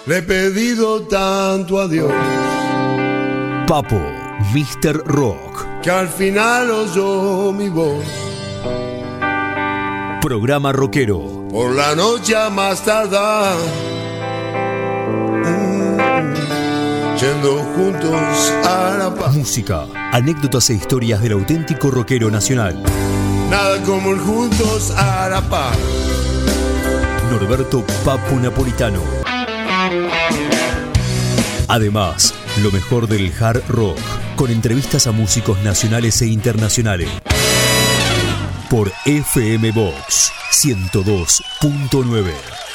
Le he pedido tanto a Dios, Papo, Mr. Rock, que al final oyó mi voz. Programa rockero. Por la noche a más tardar, yendo juntos a la paz. Música, anécdotas e historias del auténtico rockero nacional. Nada como el juntos a la paz. Norberto Papo Napolitano. Además, lo mejor del hard rock, con entrevistas a músicos nacionales e internacionales. Por FM Box 102.9.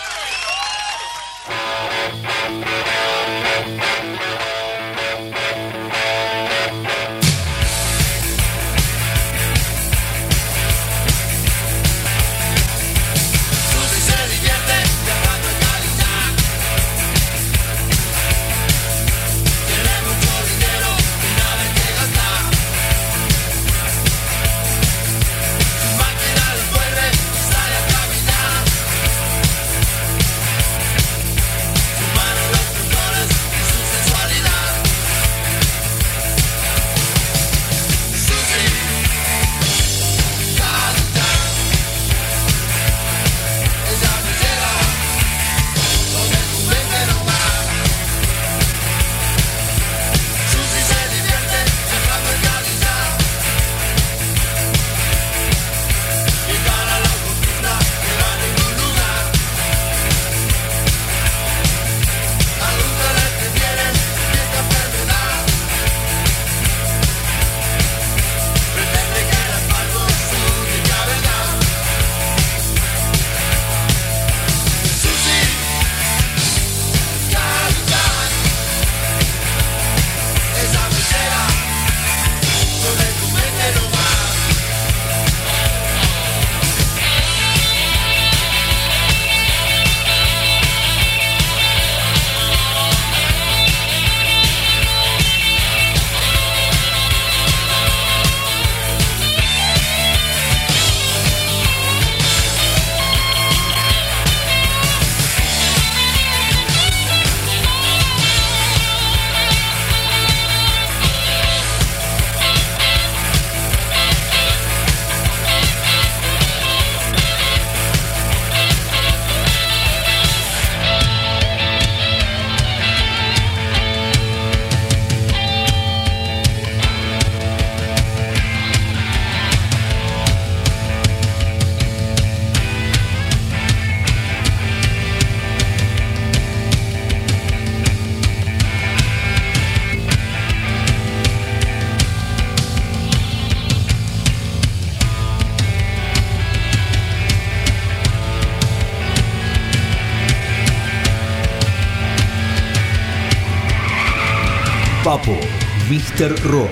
Papo, Mr. Rock.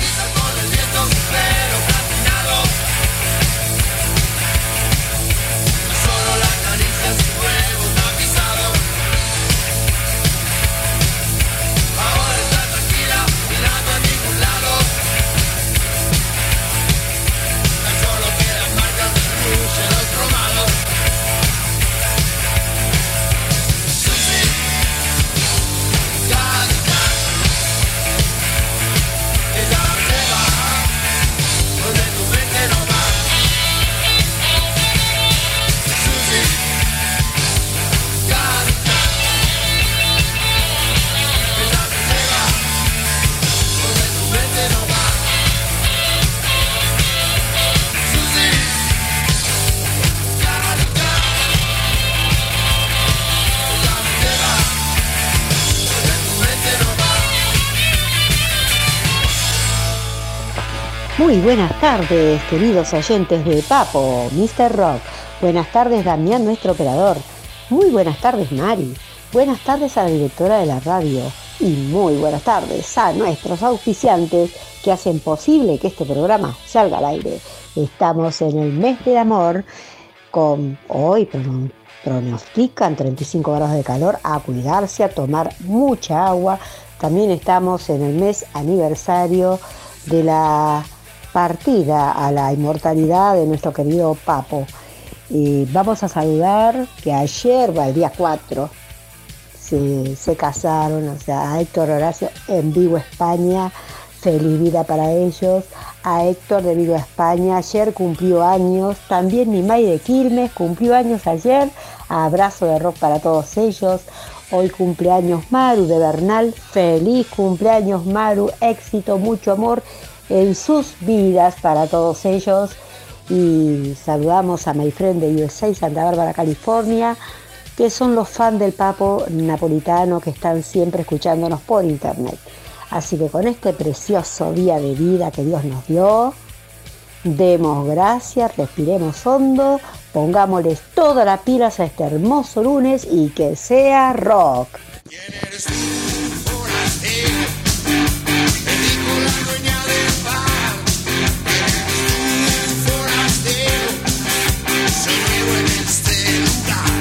Muy buenas tardes, queridos oyentes de Papo, Mr. Rock. Buenas tardes, Damián, nuestro operador. Muy buenas tardes, Mari. Buenas tardes a la directora de la radio. Y muy buenas tardes a nuestros auspiciantes que hacen posible que este programa salga al aire. Estamos en el mes del amor, con hoy pronostican 35 grados de calor, a cuidarse, a tomar mucha agua. También estamos en el mes aniversario de la partida a la inmortalidad de nuestro querido Papo. Y vamos a saludar que ayer, el día 4, se casaron, o sea, a Héctor Horacio en Vigo, España, feliz vida para ellos. A Héctor de Vigo, España, ayer cumplió años, también Nimay de Quilmes cumplió años ayer, abrazo de rock para todos ellos. Hoy cumpleaños Maru de Bernal, feliz cumpleaños Maru, éxito, mucho amor en sus vidas para todos ellos. Y saludamos a My Friend de USA, Santa Bárbara, California, que son los fans del Papo Napolitano que están siempre escuchándonos por internet. Así que con este precioso día de vida que Dios nos dio, demos gracias, respiremos hondo, pongámosles todas las pilas a este hermoso lunes y que sea rock. ¿Quién eres tú, forastero? Me dijo la dueña del bar. ¿Quién eres tú, forastero? Soy nuevo en este lugar.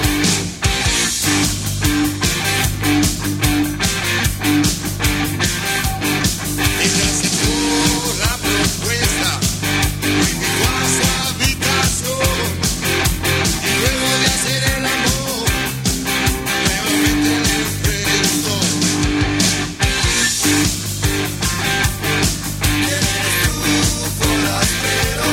Ella aceptó la propuesta, me invitó a su habitación y luego de hacer el amor, nuevamente le preguntó: ¿quién eres tú, forastero?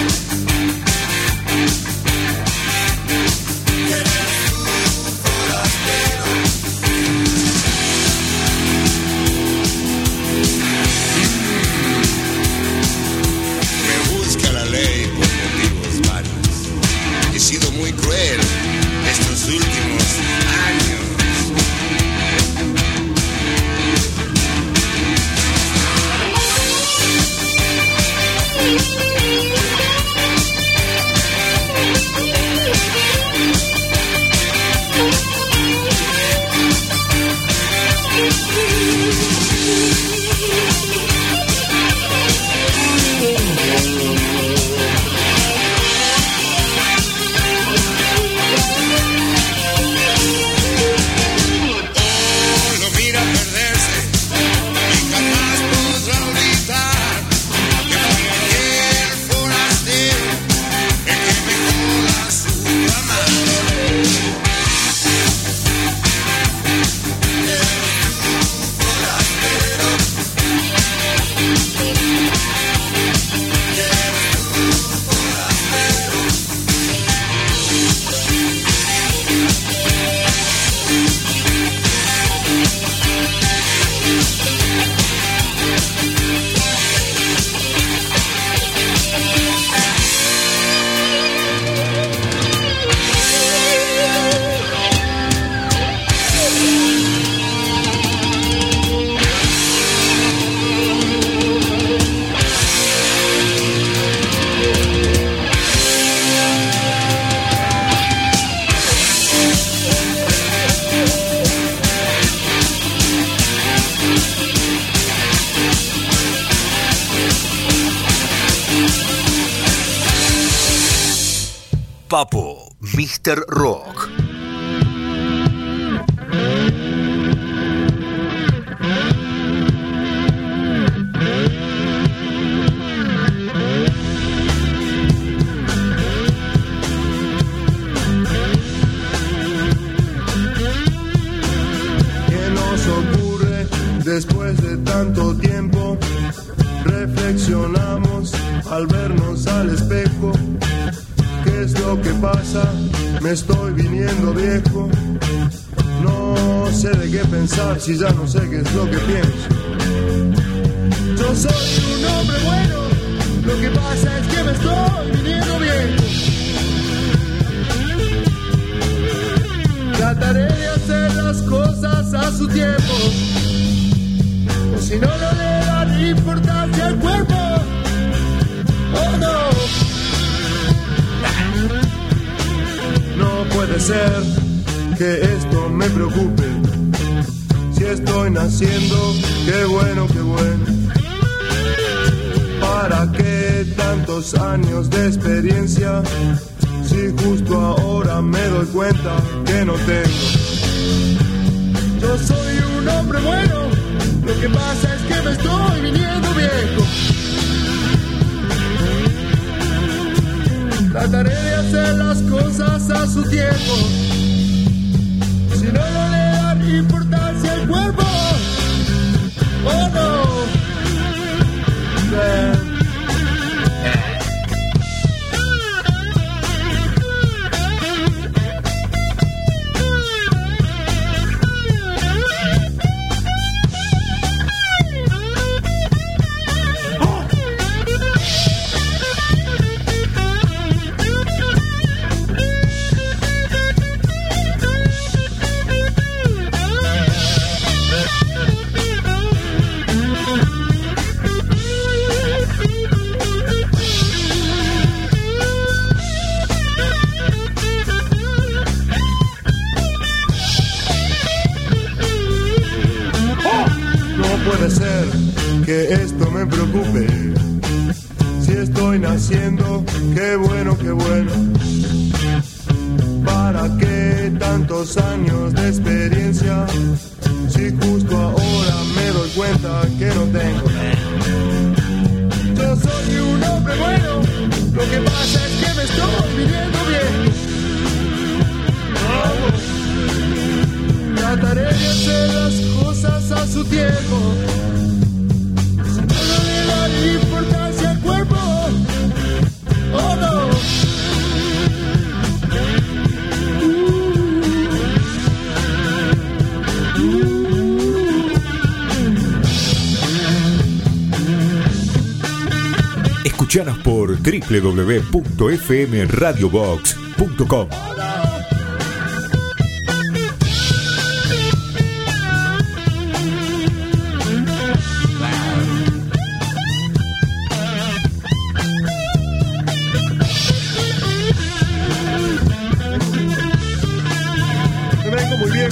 ¿Quién eres tú, forastero? Me busca la ley por motivos varios. He sido muy cruel estos últimos años. Lo mira perderse y jamás podrá olvidar que fue aquel forastero el que me joda su cama. Papo, Mr. Rock. ¿Qué nos ocurre después de tanto tiempo? Reflexionamos al vernos al espejo. ¿Qué es lo que pasa? Me estoy viniendo viejo. No sé de qué pensar si ya no sé qué es lo que pienso. Yo soy un hombre bueno, lo que pasa es que me estoy viniendo viejo. Trataré de hacer las cosas a su tiempo, o si no, no le dan importancia al cuerpo. Oh no. No puede ser que esto me preocupe. Si estoy naciendo, qué bueno, qué bueno. ¿Para qué tantos años de experiencia si justo ahora me doy cuenta que no tengo? Yo soy un hombre bueno, lo que pasa es que me estoy viniendo viejo. Trataré de hacer las cosas a su tiempo, si no, no le dan puede ser que esto me preocupe. Si estoy naciendo, qué bueno, qué bueno. ¿Para qué tantos años de experiencia? Si justo ahora me doy cuenta que no tengo. Yo soy un hombre bueno, lo que pasa es que me estoy viviendo bien. Trataré de hacer las cosas a su tiempo, sin darle la importancia al cuerpo. Oh no. Escuchanos por www.fmradiobox.com. Me vengo muy viejo.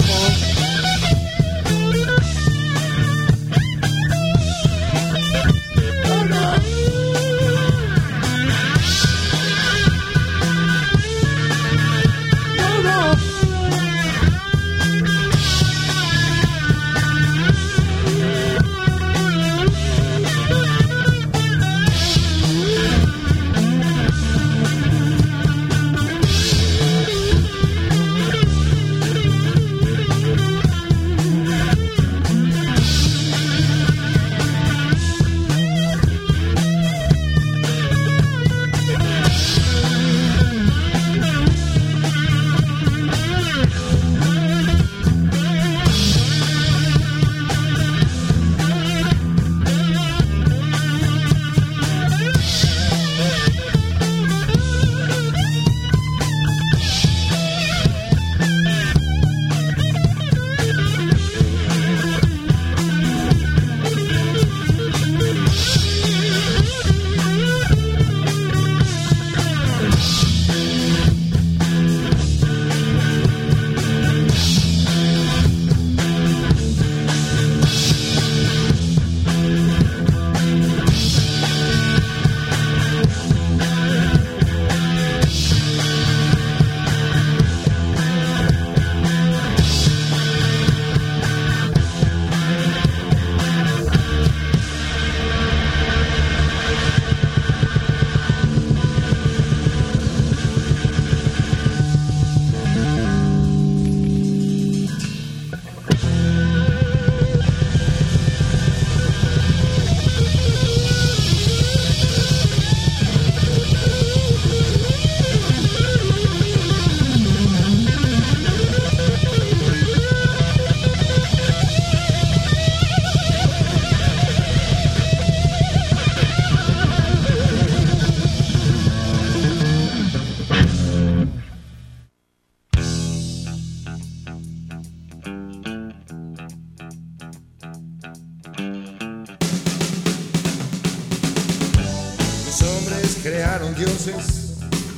Crearon dioses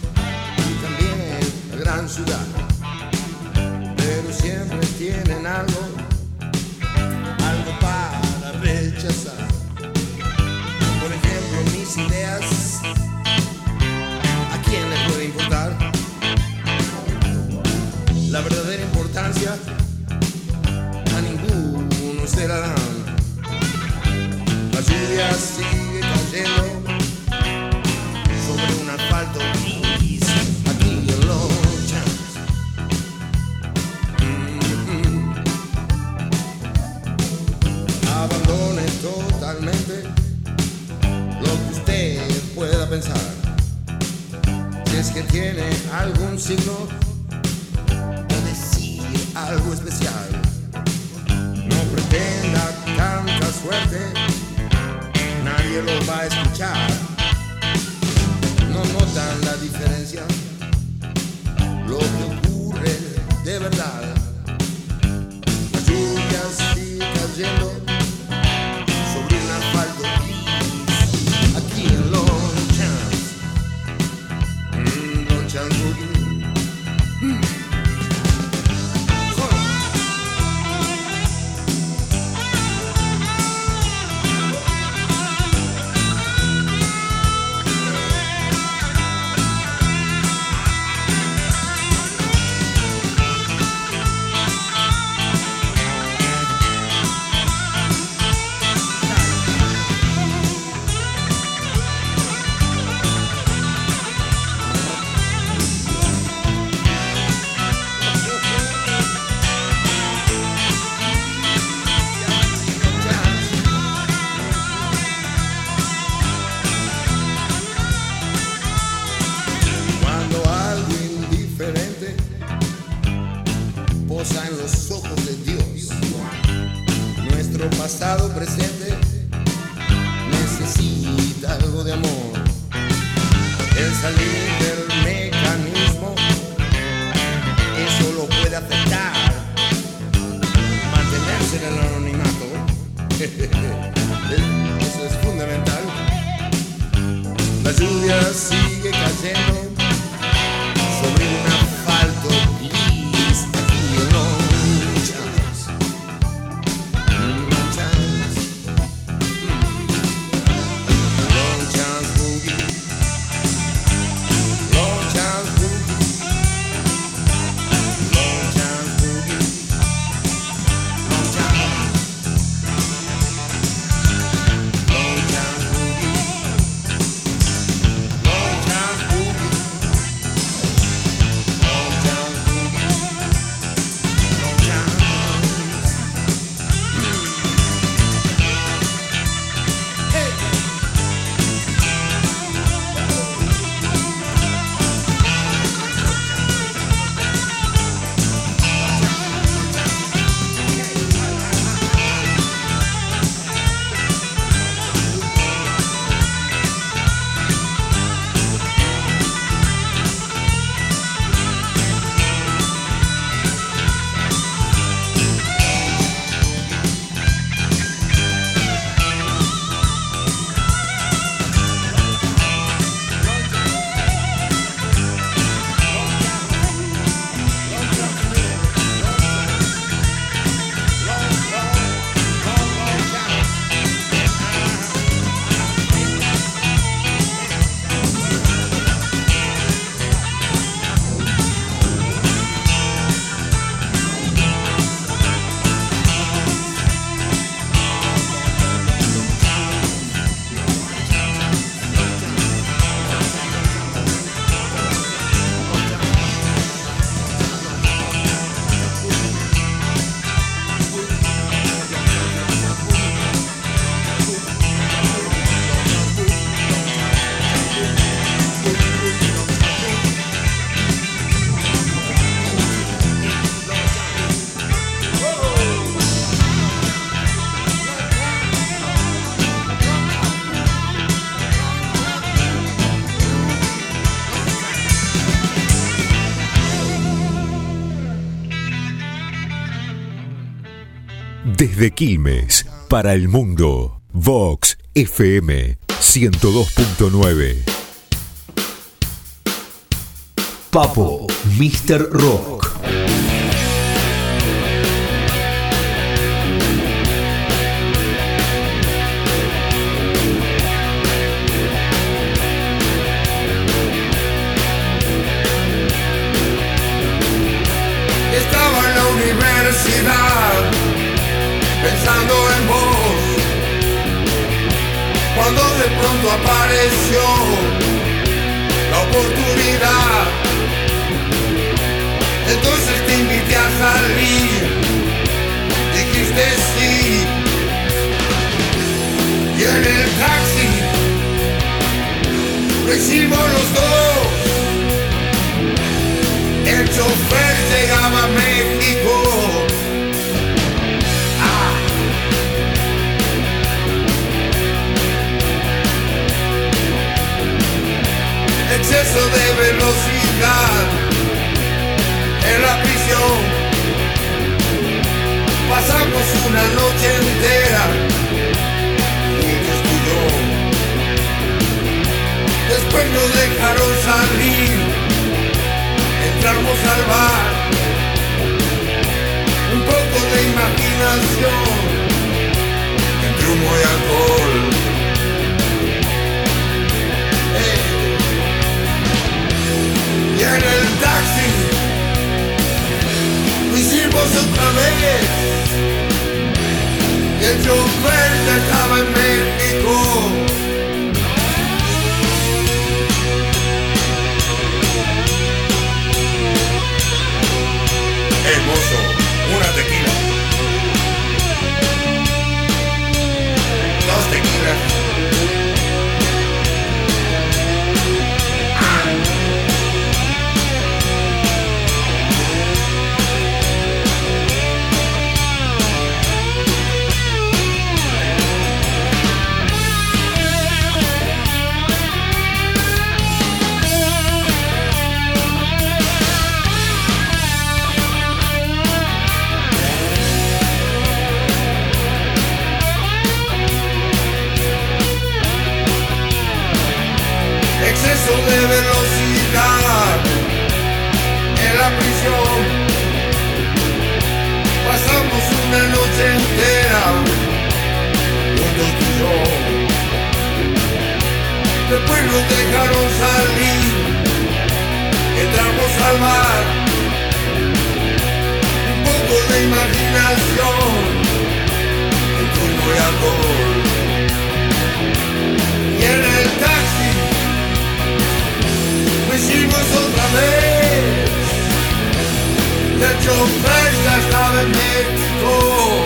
y también la gran ciudad, pero siempre tienen algo para rechazar. Por ejemplo, mis ideas, ¿a quién le puede importar? La verdadera importancia a ninguno se la dan. La lluvia sigue cayendo sobre un asfalto gris aquí en Los Champs. Abandone totalmente lo que usted pueda pensar. Si es que tiene algún signo o decir algo especial, no pretenda tanta suerte, nadie lo va a escuchar. No notan la diferencia, lo que ocurre de verdad. La lluvia sigue cayendo sobre un asfalto gris aquí en Los Champs. Los Champs Boogie. futuro, pasado, presente, necesita algo de amor. El salir del mecanismo, eso lo puede afectar. Mantenerse en el anonimato, eso es fundamental. La lluvia sigue cayendo sobre un asfalto gris y el long chance, long chance boogie, long chance boogie, long chance boogie, long chance, long chance boogie. Desde Quilmes, para el mundo, Vox FM 102.9. Papo, Mr. Rock. Estaba en la universidad pensando en vos, cuando de pronto apareció la oportunidad. Entonces te invité a salir, dijiste sí, y en el taxi lo hicimos los dos. El chofer llegaba a México. Exceso de velocidad en la prisión. Pasamos una noche entera juntos tú y yo. Después nos dejaron salir, entramos al bar. Un poco de imaginación entre humo y alcohol. Y en el taxi lo hicimos otra vez. Y el chofer ya estaba en México. imaginación entre humo y alcohol. Y en el taxi fuimos otra vez. Y el chofer ya estaba en México.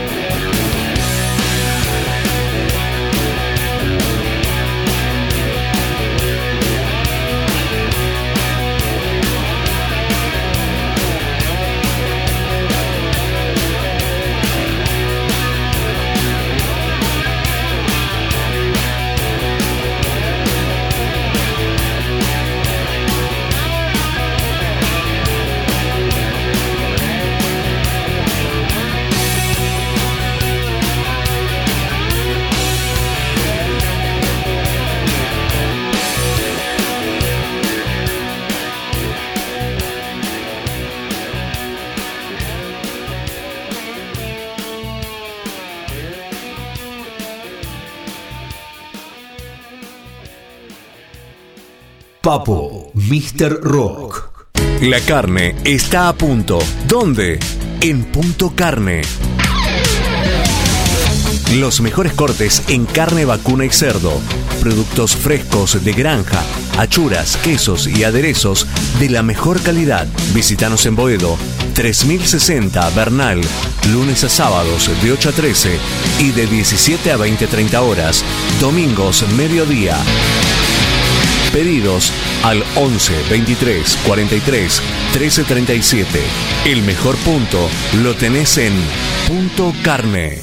Papo, Mr. Rock. La carne está a punto. ¿Dónde? En Punto Carne. Los mejores cortes en carne vacuna y cerdo. Productos frescos de granja, achuras, quesos y aderezos de la mejor calidad. Visítanos en Boedo, 3060 Bernal, lunes a sábados de 8 a 13 y de 17 a 20:30 horas, domingos mediodía. Pedidos al 11 23 43 13 37. El mejor punto lo tenés en Punto Carne.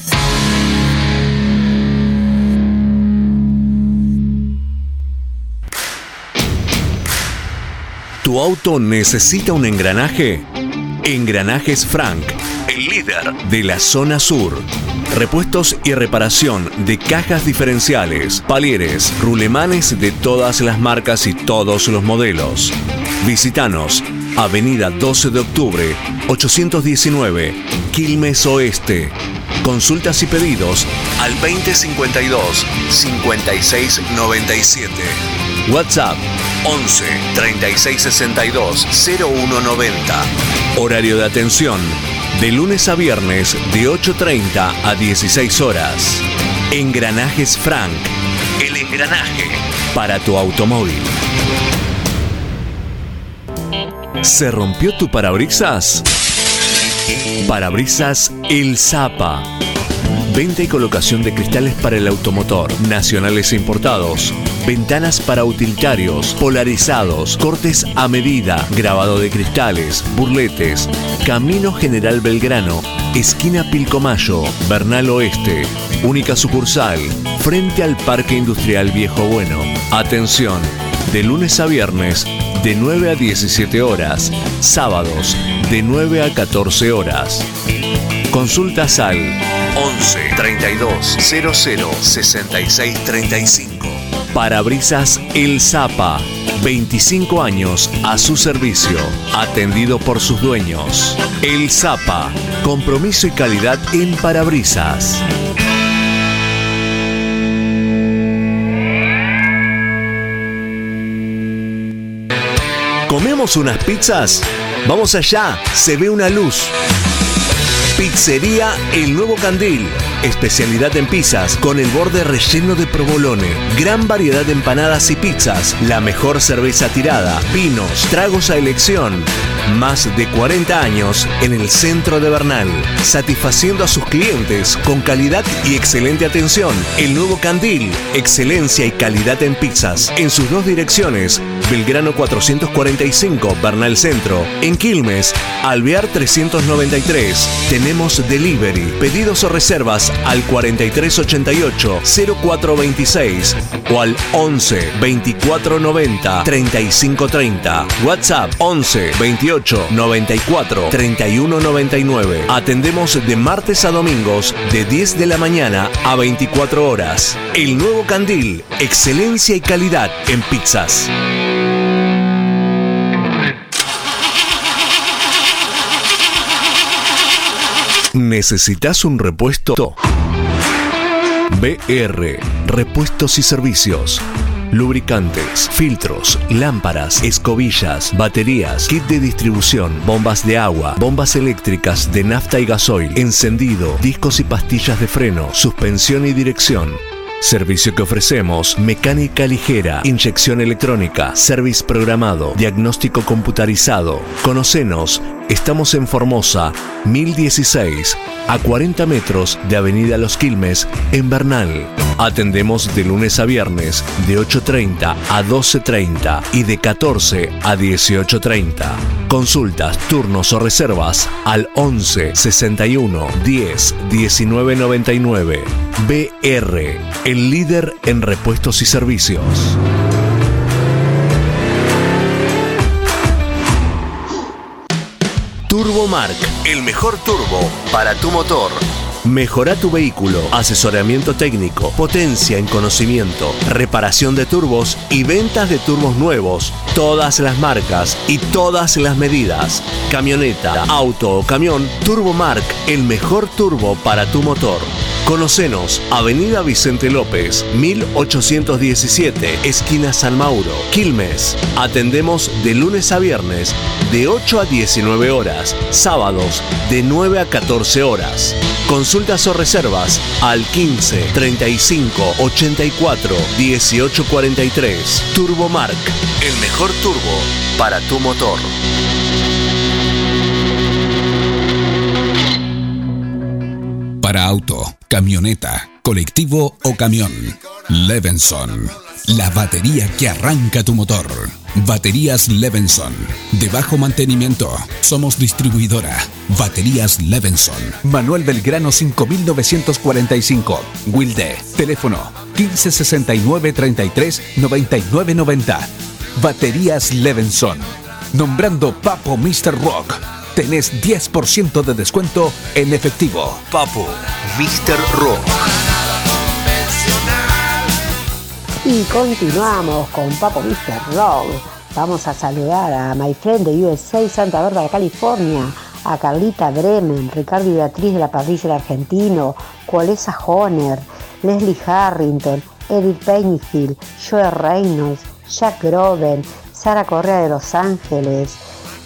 ¿Tu auto necesita un engranaje? Engranajes Frank, el líder de la zona sur. Repuestos y reparación de cajas diferenciales, palieres, rulemanes de todas las marcas y todos los modelos. Visítanos, Avenida 12 de Octubre, 819, Quilmes Oeste. Consultas y pedidos al 2052 5697. WhatsApp 11 36 62 0190. Horario de atención de lunes a viernes de 8:30 a 16 horas. Engranajes Frank, el engranaje para tu automóvil. ¿Se rompió tu parabrisas? Parabrisas El Zapa. Venta y colocación de cristales para el automotor, nacionales e importados. Ventanas para utilitarios, polarizados, cortes a medida, grabado de cristales, burletes. Camino General Belgrano, esquina Pilcomayo, Bernal Oeste. Única sucursal, frente al Parque Industrial Viejo Bueno. Atención, de lunes a viernes, de 9 a 17 horas. Sábados, de 9 a 14 horas. Consultas al 11 32 00 66 35. Parabrisas El Zapa, 25 años a su servicio, atendido por sus dueños. El Zapa, compromiso y calidad en parabrisas. ¿Comemos unas pizzas? Vamos allá, se ve una luz. Pizzería El Nuevo Candil. Especialidad en pizzas con el borde relleno de provolone. Gran variedad de empanadas y pizzas. La mejor cerveza tirada. Vinos, tragos a elección. Más de 40 años en el centro de Bernal. Satisfaciendo a sus clientes con calidad y excelente atención. El Nuevo Candil. Excelencia y calidad en pizzas. En sus dos direcciones. Belgrano 445, Bernal Centro. En Quilmes, Alvear 393. Tenemos delivery. Pedidos o reservas al 4388 0426 o al 11 24 90 35 30. WhatsApp 11 28 94 31 99. Atendemos de martes a domingos de 10 de la mañana a 24 horas. El Nuevo Candil, excelencia y calidad en pizzas. ¿Necesitas un repuesto? BR, Repuestos y Servicios. lubricantes, filtros, lámparas, escobillas, baterías, kit de distribución, bombas de agua, bombas eléctricas de nafta y gasoil, encendido, discos y pastillas de freno, suspensión y dirección. Servicio que ofrecemos: mecánica ligera, inyección electrónica, service programado, diagnóstico computarizado. Conocenos, estamos en Formosa, 1016, a 40 metros de Avenida Los Quilmes, en Bernal. Atendemos de lunes a viernes, de 8:30 a 12:30 y de 14 a 18:30. Consultas, turnos o reservas al 11 61 10 19 99. BR, el líder en repuestos y servicios. Turbomark, el mejor turbo para tu motor. Mejora tu vehículo, asesoramiento técnico, potencia en conocimiento, reparación de turbos y ventas de turbos nuevos, todas las marcas y todas las medidas. Camioneta, auto o camión, Turbomark, el mejor turbo para tu motor. Conocenos, Avenida Vicente López, 1817, esquina San Mauro, Quilmes. Atendemos de lunes a viernes, de 8 a 19 horas, sábados de 9 a 14 horas. Consultas o reservas al 15 35 84 18 43. Turbomark, el mejor turbo para tu motor. Para auto, camioneta, colectivo o camión, Levenson, la batería que arranca tu motor. Baterías Levenson, de bajo mantenimiento. Somos distribuidora. Baterías Levenson. Manuel Belgrano 5945. Wilde. Teléfono 1569 33 99 90. Baterías Levenson. Nombrando Papo Mr. Rock, tenés 10% de descuento en efectivo. Papo Mr. Rock. Y continuamos con Papo Mr. Rock. Vamos a saludar a My Friend de USA, Santa Bárbara, California, a Carlita Bremen, Ricardo y Beatriz de la Parrilla del Argentino, Colesa Honer, Leslie Harrington, Eric Paynefield, Joe Reynolds, Jack Groven, Sara Correa de Los Ángeles,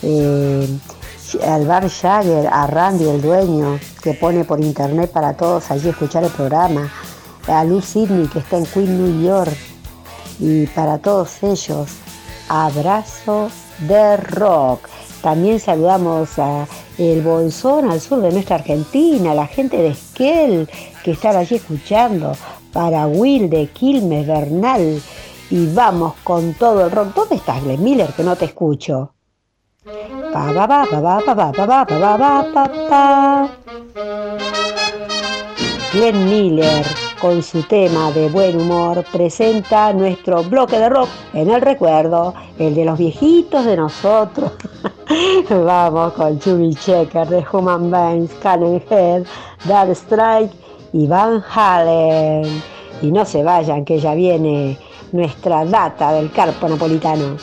al Bar Jagger, a Randy el dueño, que pone por internet para todos allí escuchar el programa, a Luz Sidney, que está en Queens, New York, y para todos ellos, abrazo de rock. También saludamos a El Bolsón, al sur de nuestra Argentina, a la gente de Esquel que están allí escuchando, para Will de Quilmes, Bernal, y vamos con todo el rock. ¿Dónde estás, Glenn Miller, que no te escucho? Pa pa pa pa pa pa pa pa pa pa pa. Glenn Miller, con su tema de buen humor, presenta nuestro bloque de rock en el recuerdo, el de los viejitos de nosotros. Vamos con Chubby Checker, The Human Beings, Cannon Head, Dark Strike y Van Halen. Y no se vayan, que ya viene nuestra data del Carpo Napolitano.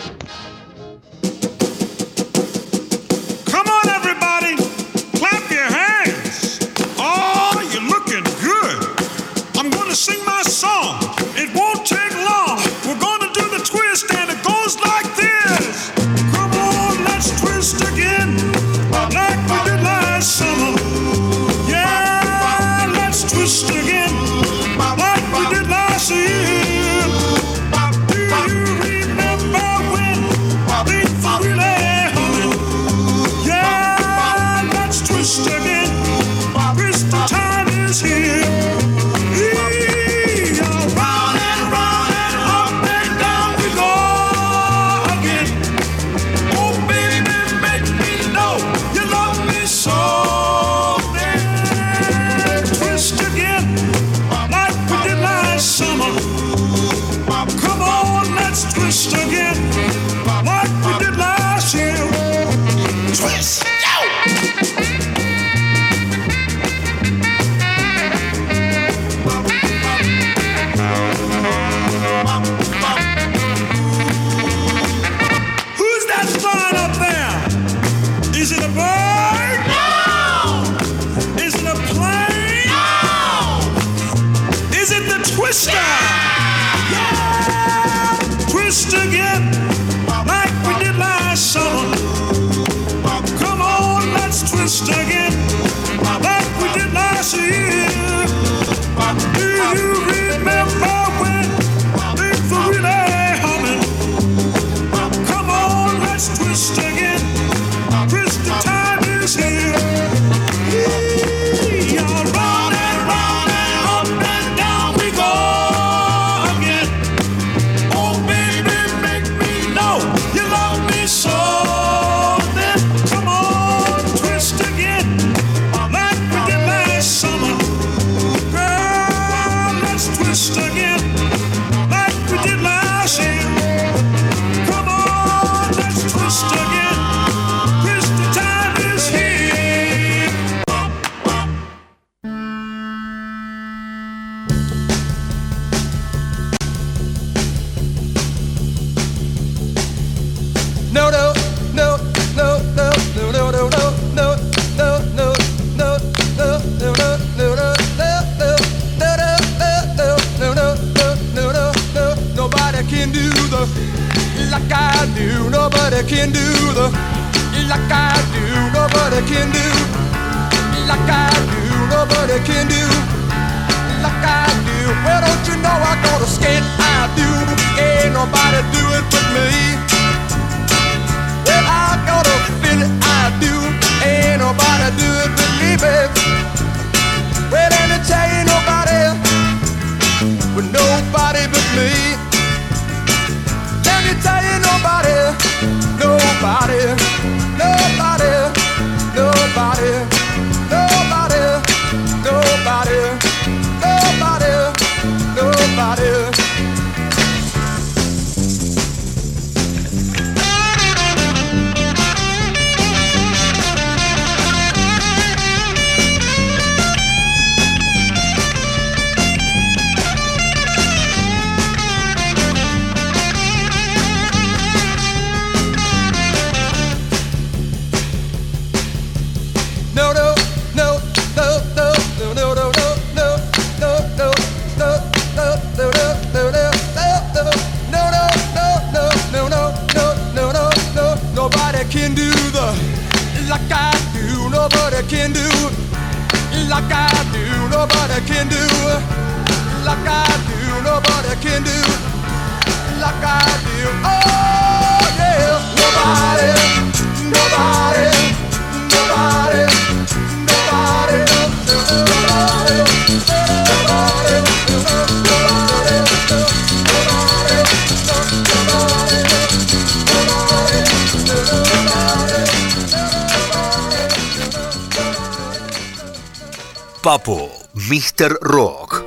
Sing my song, it won't take long. We're gonna do the twist and it goes like this. Come on, let's twist again, like we did last summer. Yeah, let's twist again, like we did last year. Do you remember when things were really humming? Yeah, let's twist again, twist the time is here. Twist again, like we did last year. Twist, who's that flying up there? Is it a bird? No. Is it a plane? No. Is it the Twister? Yeah. twist again like we did last summer. Come on, let's twist again like we did last year. Do you remember when things were really humming? Come on, let's twist again. Twist, the time is here. You're running, running, up and down we go again. Oh, baby, make me know you love me so. Then come on, twist again like we did last summer. Girl, let's twist again like we did last year. Come on, let's twist again. Twist, the time is here. No, no, no, no, no, no, no, no, no, no, no, no, no, no, no, no, no. Nobody can do the like I do. Nobody can do the like I do. Nobody can do like I do. Nobody can do like I do. Well, don't you know I got a skin I do? Ain't nobody do it but me. Well, I got a feeling I do. Ain't nobody do it but me, babe. Well, let me tell you, nobody, but nobody but me. Let me tell you, nobody, nobody, nobody, nobody, nobody, nobody, nobody, nobody. No, no, no, no, no, no, no, no, no, no, no, no, no, no, no, no, no. Nobody can do the like I do. Nobody can do like I do. Nobody can do like I do. Nobody can do like I do. Oh yeah, nobody, nobody, nobody, nobody, nobody, Papo, Mr. Rock.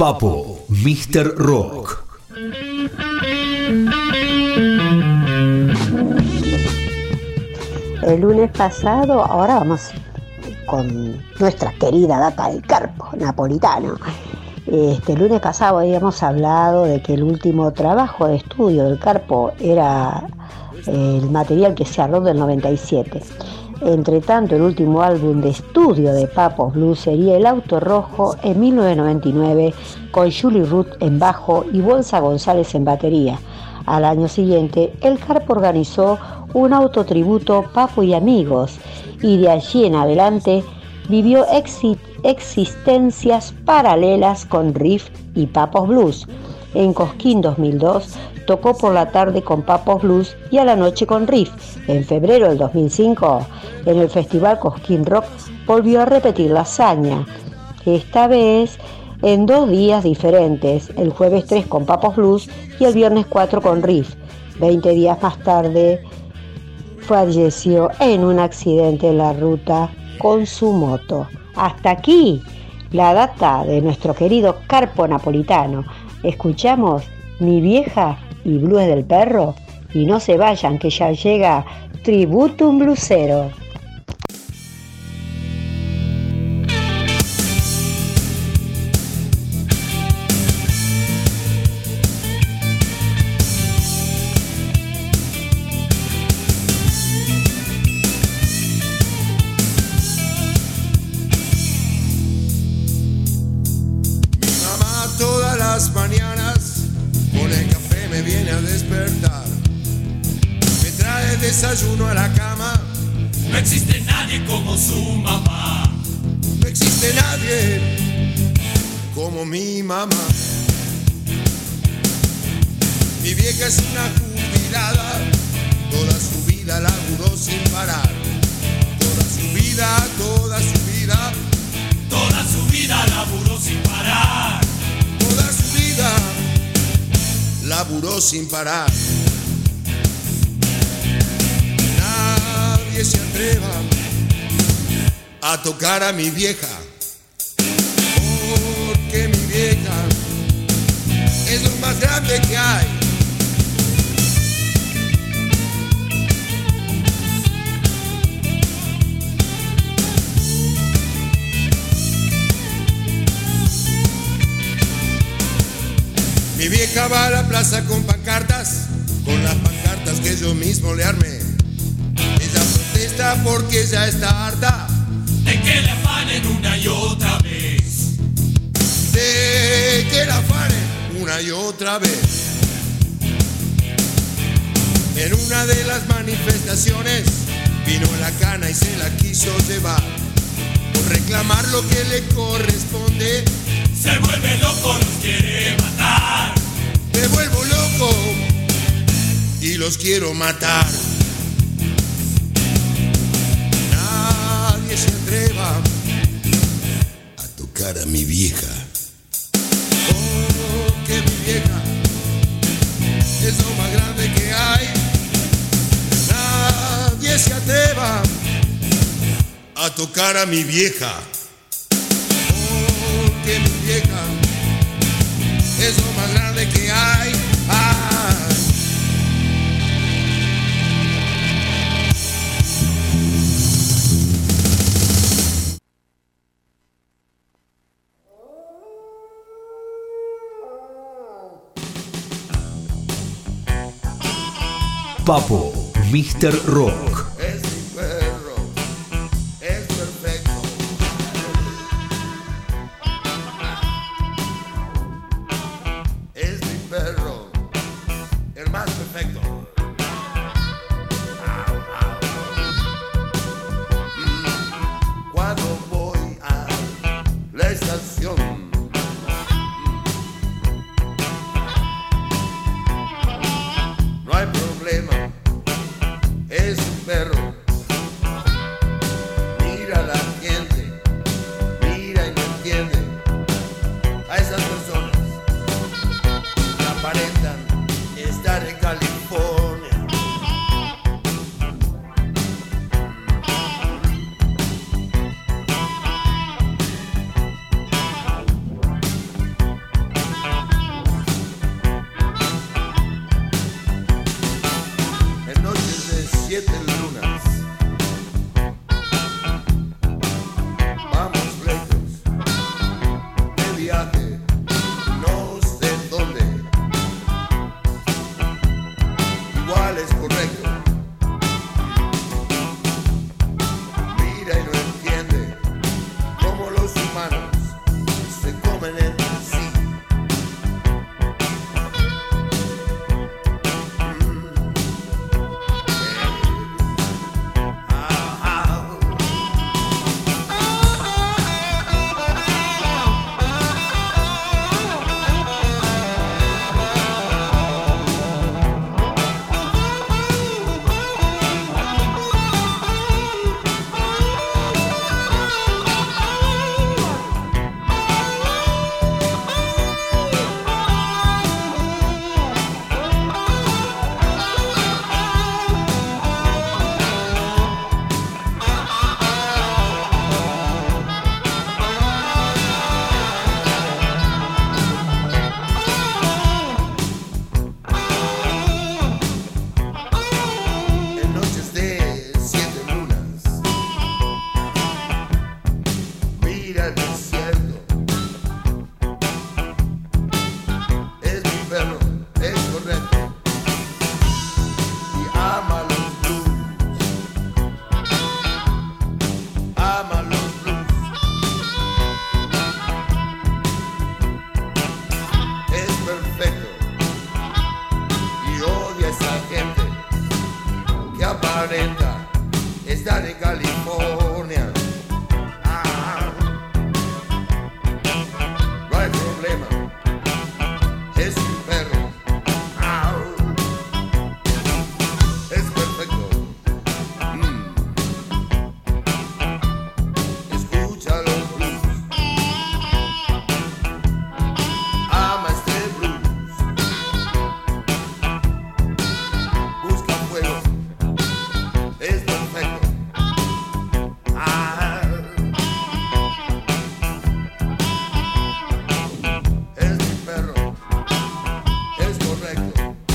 Papo, Mr. Rock. El lunes pasado, ahora vamos con nuestra querida data del Carpo napolitano. El lunes pasado habíamos hablado de que el último trabajo de estudio del Carpo era el material que se arrojó del 97. Entre tanto, el último álbum de estudio de Papos Blues sería El Auto Rojo en 1999, con Julie Ruth en bajo y Bolsa González en batería. Al año siguiente, el Carpo organizó un autotributo Papo y Amigos, y de allí en adelante vivió existencias paralelas con Riff y Papos Blues. En Cosquín 2002 tocó por la tarde con Papos Blues y a la noche con Riff. En febrero del 2005, en el Festival Cosquín Rock, volvió a repetir la hazaña, esta vez en 2 días diferentes, el jueves 3 con Papos Blues y el viernes 4 con Riff. 20 días más tarde falleció en un accidente en la ruta con su moto. Hasta aquí la data de nuestro querido Carpo napolitano. Escuchamos Mi Vieja y Blues del Perro, y no se vayan que ya llega Tributum Bluesero. Mañanas con el café me viene a despertar, me trae el desayuno a la cama. No existe nadie como su mamá, no existe nadie como mi mamá. Mi vieja es una jubilada, toda su vida laburó sin parar, toda su vida, toda su vida, toda su vida laburó sin parar. Toda su vida laburó sin parar. Nadie se atreva a tocar a mi vieja, porque mi vieja es lo más grande que hay. Mi vieja va a la plaza con pancartas, con las pancartas que yo mismo le armé. Ella protesta porque ya está harta de que la afanen una y otra vez, de que la afanen una y otra vez. En una de las manifestaciones vino la cana y se la quiso llevar. Por reclamar lo que le corresponde, se vuelve loco, los quiere matar. Me vuelvo loco y los quiero matar. Nadie se atreva a tocar a mi vieja, porque mi vieja es lo más grande que hay. Nadie se atreva a tocar a mi vieja, que mi vieja es lo más grande que hay. Papo, Mr. Rock. Es mi perro, es perfecto. Es mi perro, el más perfecto. Cuando voy a la estación, no hay problema, es un perro Es un perro. Au. Es perfecto. Escucha los blues. Ama este blues. Busca fuego. Es perfecto. Es mi perro. Es correcto.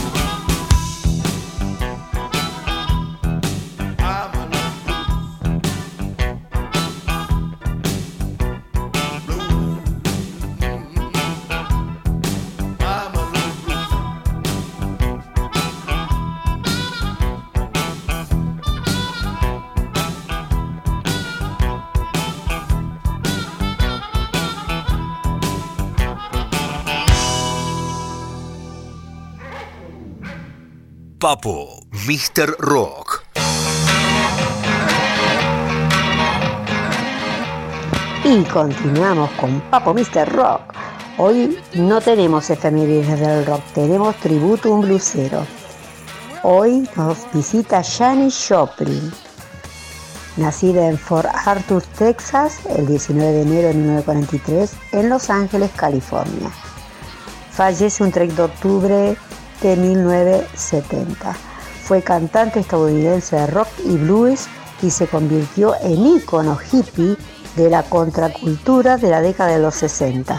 Ama los blues. Ama los blues. Papo, Mr. Rock. Y continuamos con Papo Mr. Rock. Hoy no tenemos efemérides del rock, tenemos tributo a un blusero. Hoy nos visita Janis Joplin, nacida en Fort Arthur, Texas, el 19 de enero de 1943, en Los Ángeles, California. Fallece un 30 de octubre de 1970. Fue cantante estadounidense de rock y blues y se convirtió en ícono hippie de la contracultura de la década de los 60.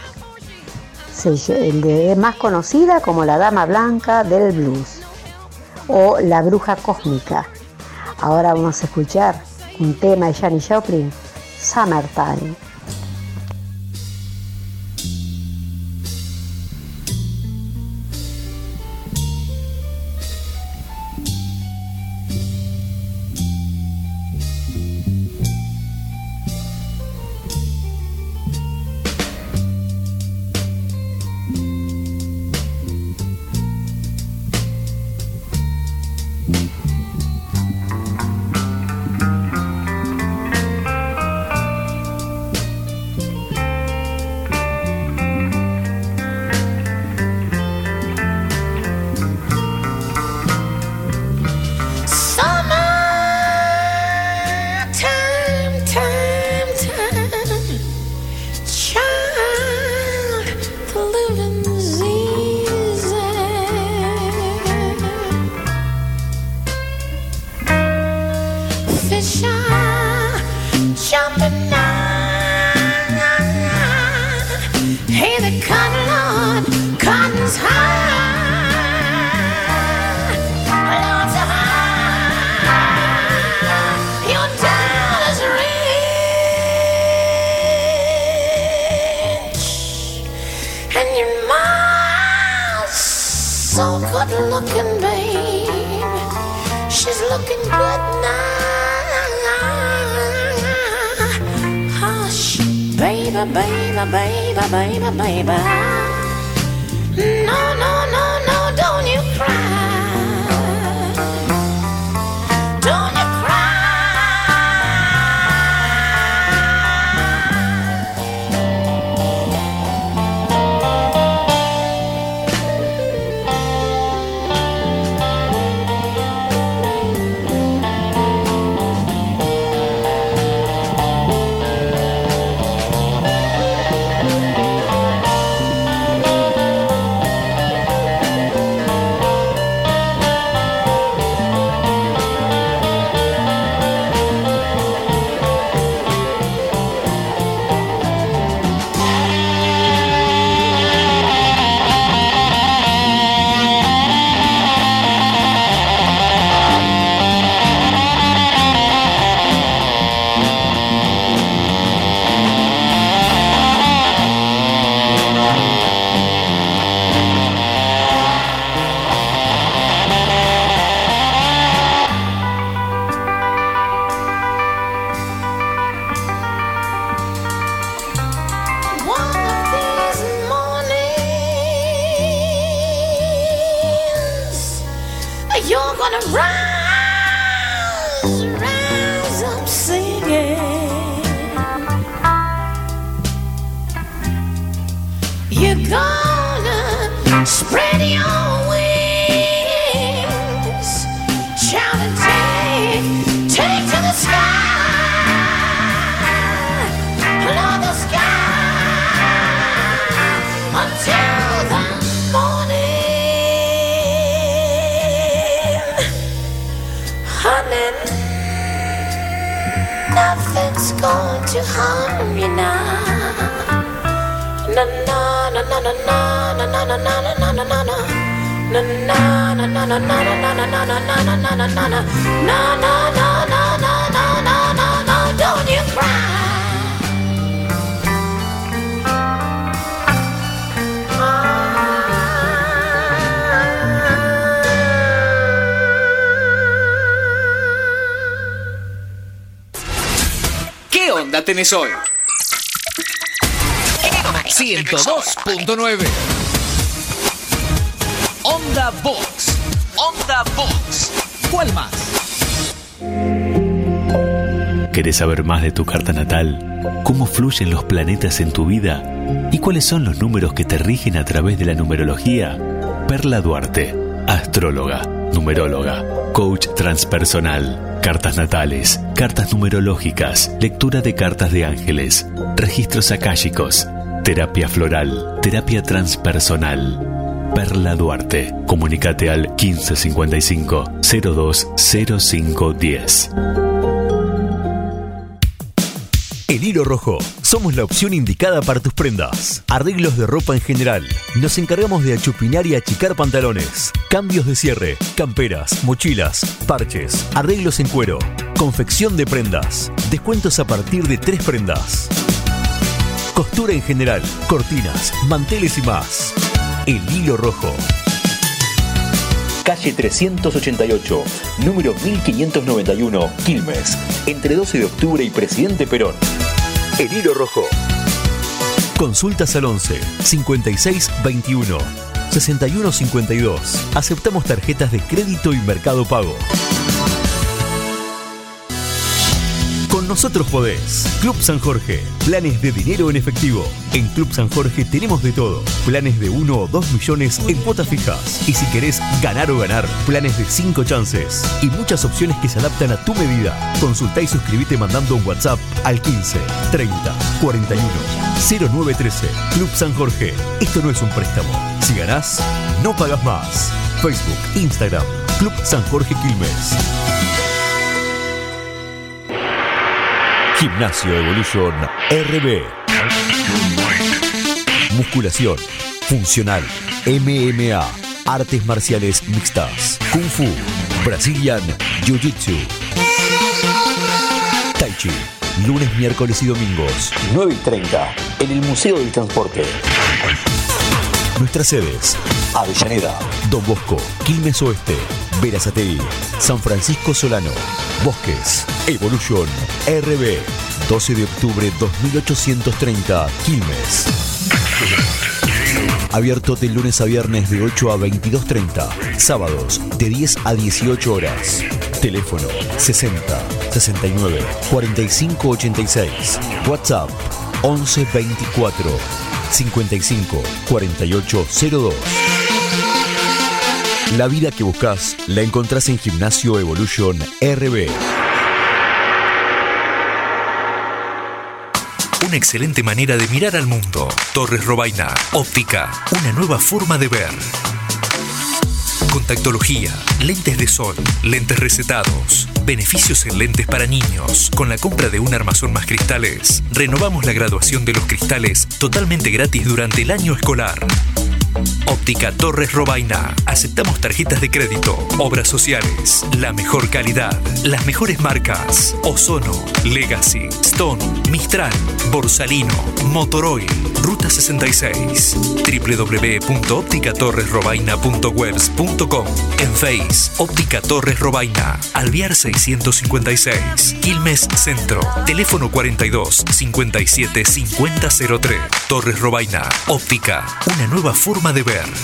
Es más conocida como la Dama Blanca del Blues o la Bruja Cósmica. Ahora vamos a escuchar un tema de Janis Joplin, Summertime. You're gonna Spread your wings, shout and take to the sky, along the sky, until the morning, honey. Nothing's going to harm you now. Na na na na na na na na na na na na na na. Na na na na na na na na na na na na na na na na. Na na na na na na na na na. Don't you cry. ¿Qué onda tenés hoy? 102.9 Onda Box. Onda Box. ¿Cuál más? ¿Querés saber más de tu carta natal? ¿Cómo fluyen los planetas en tu vida? ¿Y cuáles son los números que te rigen a través de la numerología? Perla Duarte, astróloga, numeróloga, coach transpersonal, cartas natales, cartas numerológicas, lectura de cartas de ángeles, registros akáshicos, terapia floral, terapia transpersonal. Perla Duarte. Comunicate al 1555 020510. El Hilo Rojo. Somos la opción indicada para tus prendas. Arreglos de ropa en general. Nos encargamos de achupinar y achicar pantalones. Cambios de cierre, camperas, mochilas, parches, arreglos en cuero. Confección de prendas. Descuentos a partir de 3 prendas. Costura en general, cortinas, manteles y más. El Hilo Rojo. Calle 388, número 1591, Quilmes, entre 12 de octubre y Presidente Perón. El Hilo Rojo. Consultas al 11 56 21 61 52. Aceptamos tarjetas de crédito y Mercado Pago. Con nosotros podés. Club San Jorge. Planes de dinero en efectivo. En Club San Jorge tenemos de todo. Planes de 1 o 2 millones en cuotas fijas. Y si querés ganar o ganar, planes de 5 chances. Y muchas opciones que se adaptan a tu medida. Consultá y suscribite mandando un WhatsApp al 15 30 41 0913. Club San Jorge. Esto no es un préstamo. Si ganás, no pagas más. Facebook, Instagram, Club San Jorge Quilmes. Gimnasio Evolution RB. Musculación, funcional, MMA, artes marciales mixtas, Kung Fu, Brazilian, Jiu-Jitsu, Tai Chi, lunes, miércoles y domingos, 9:30, en el Museo del Transporte. Nuestras sedes: Avellaneda, Don Bosco, Quilmes Oeste, Berazategui, San Francisco Solano, Bosques. Evolution RB, 12 de octubre 2830, Quilmes. Abierto de lunes a viernes de 8 a 22:30, sábados de 10 a 18 horas. Teléfono 60 69 45 86. WhatsApp 11 24 55 48 02. La vida que buscas la encontrás en Gimnasio Evolution RB. Una excelente manera de mirar al mundo. Torres Robaina. Óptica. Una nueva forma de ver. Contactología. Lentes de sol. Lentes recetados. Beneficios en lentes para niños. Con la compra de un armazón más cristales, renovamos la graduación de los cristales totalmente gratis durante el año escolar. Óptica Torres Robaina. Aceptamos tarjetas de crédito, obras sociales, la mejor calidad, las mejores marcas: Ozono, Legacy, Stone, Mistral, Borsalino, Motoroil, Ruta 66. www.opticatorresrobaina.webs.com. En Face, Óptica Torres Robaina, Alvear 656, Quilmes Centro. Teléfono 42 57 50 03. Torres Robaina. Óptica, una nueva forma de ver.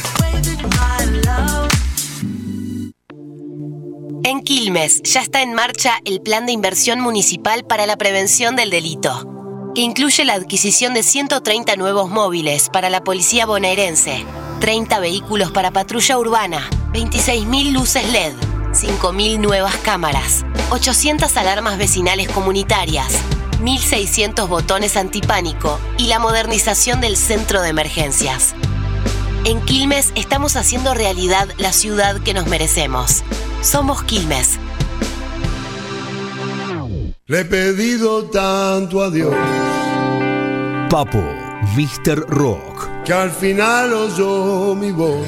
En Quilmes ya está en marcha el Plan de Inversión Municipal para la Prevención del Delito, que incluye la adquisición de 130 nuevos móviles para la policía bonaerense, 30 vehículos para patrulla urbana, 26.000 luces LED, 5.000 nuevas cámaras, 800 alarmas vecinales comunitarias, 1.600 botones antipánico y la modernización del centro de emergencias. En Quilmes estamos haciendo realidad la ciudad que nos merecemos. Somos Quilmes. Le he pedido tanto a Dios, Papo, Mr. Rock. que al final oyó mi voz.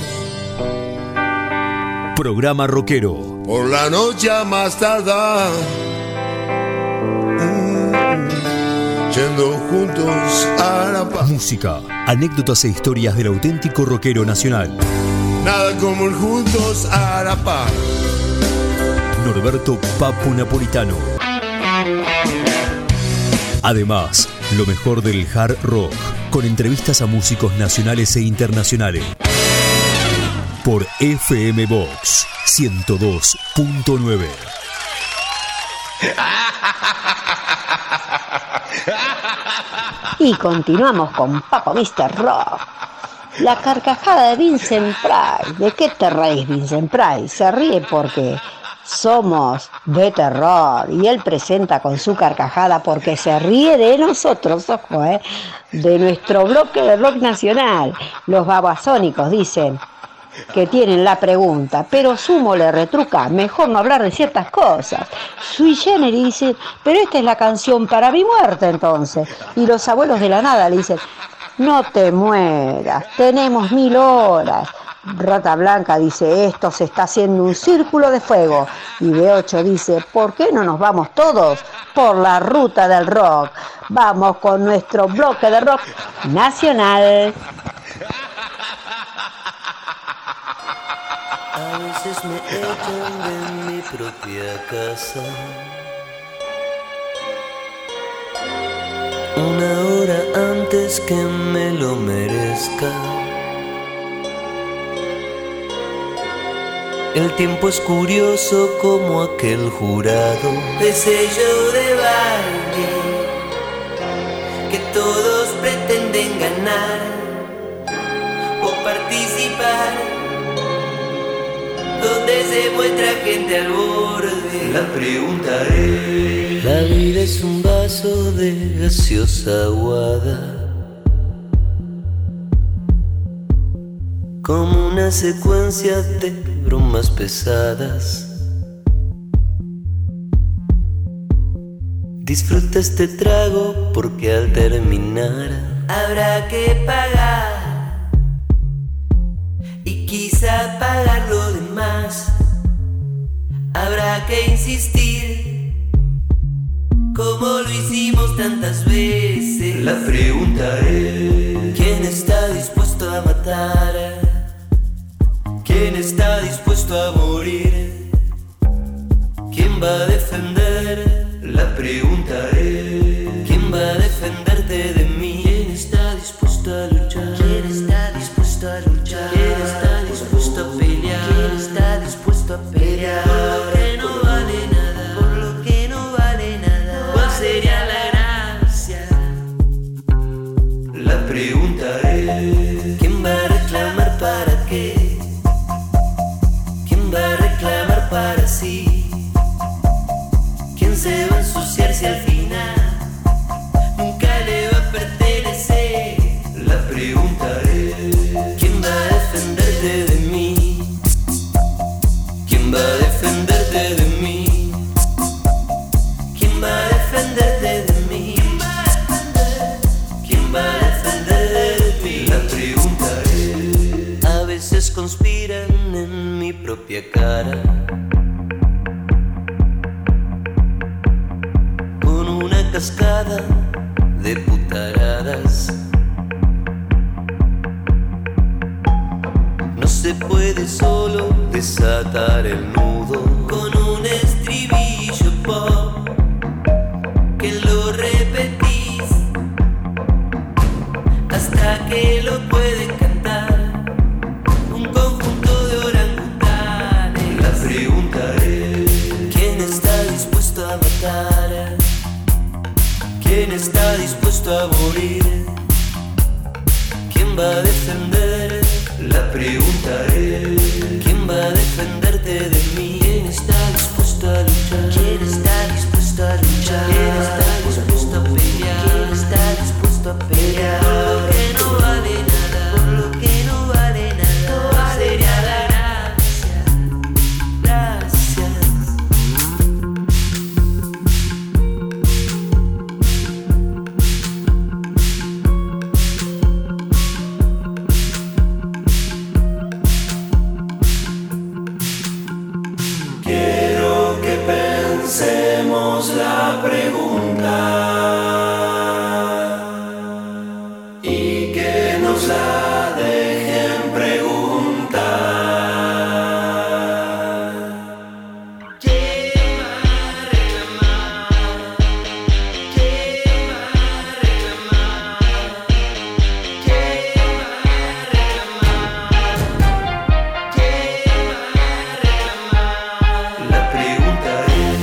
Programa rockero. Por la noche a más tardar, yendo juntos a la paz. Música, anécdotas e historias del auténtico rockero nacional. Nada como el juntos a la paz. Norberto Papo Napolitano. Además, lo mejor del hard rock, con entrevistas a músicos nacionales e internacionales. Por FM Box 102.9. Y continuamos con Papo Mr. Rock. La carcajada de Vincent Price. ¿De qué te reís, Vincent Price? Se ríe porque somos de terror y él presenta con su carcajada porque se ríe de nosotros, ojo, de nuestro bloque de rock nacional. Los babasónicos dicen que tienen la pregunta, pero Sumo le retruca, mejor no hablar de ciertas cosas. Sui Generis dice, pero esta es la canción para mi muerte entonces. Y los abuelos de la nada le dicen, no te mueras, tenemos 1000 horas. Rata Blanca dice, esto se está haciendo un círculo de fuego. Y B8 dice, ¿por qué no nos vamos todos por la ruta del rock? Vamos con nuestro bloque de rock nacional. A veces me echan de mi propia casa. Una hora antes que me lo merezca. El tiempo es curioso como aquel jurado de sello de baile que todos pretenden ganar o participar, donde se muestra gente al borde. La pregunta es: la vida es un vaso de gaseosa aguada, como una secuencia de bromas pesadas. Disfruta este trago porque al terminar habrá que pagar, y quizá pagar lo demás. Habrá que insistir como lo hicimos tantas veces. La pregunta es: ¿quién está dispuesto a matar? ¿Quién está dispuesto a morir? ¿Quién va a defender? La pregunta es: ¿quién va a defenderte de mí? ¿Quién está dispuesto a luchar? ¿Quién está dispuesto a luchar? ¿Quién está dispuesto a pelear? ¿Quién está dispuesto a pelear? Por lo que no vale nada, por lo que no vale nada. ¿Cuál sería la gracia? La pregunta es: ¿quién va a reclamar para qué? ¿Quién va a reclamar para sí? ¿Quién se va a ensuciar si al final nunca le va a pertenecer? La pregunta es: ¿quién va a defenderte de mí? ¿Quién va a defenderte de mí? ¿Quién va a defenderte de mí? ¿Quién va a defender de mí? La pregunta es: a veces conspiran en mi propia cara, con una cascada de putaradas. No se puede solo desatar el nudo con un estribillo pop que lo repetís hasta que lo pueden cantar un conjunto de orangutanes. La pregunta es: ¿quién está dispuesto a matar? ¿Quién está dispuesto a morir? ¿Quién va a defender? La pregunta es: ¿quién va a defenderte de mí? ¿Quién está dispuesto a luchar? ¿Quién está dispuesto a luchar? ¿Quién está dispuesto a pelear? ¿Quién está dispuesto a pelear? Por lo que no vale nada, por lo que no vale nada, no vale nada. Hacemos la pregunta y que nos la dejen preguntar. ¿Quién va a reclamar? ¿Quién va a reclamar? ¿Quién va a reclamar? ¿Quién va a reclamar? La pregunta es: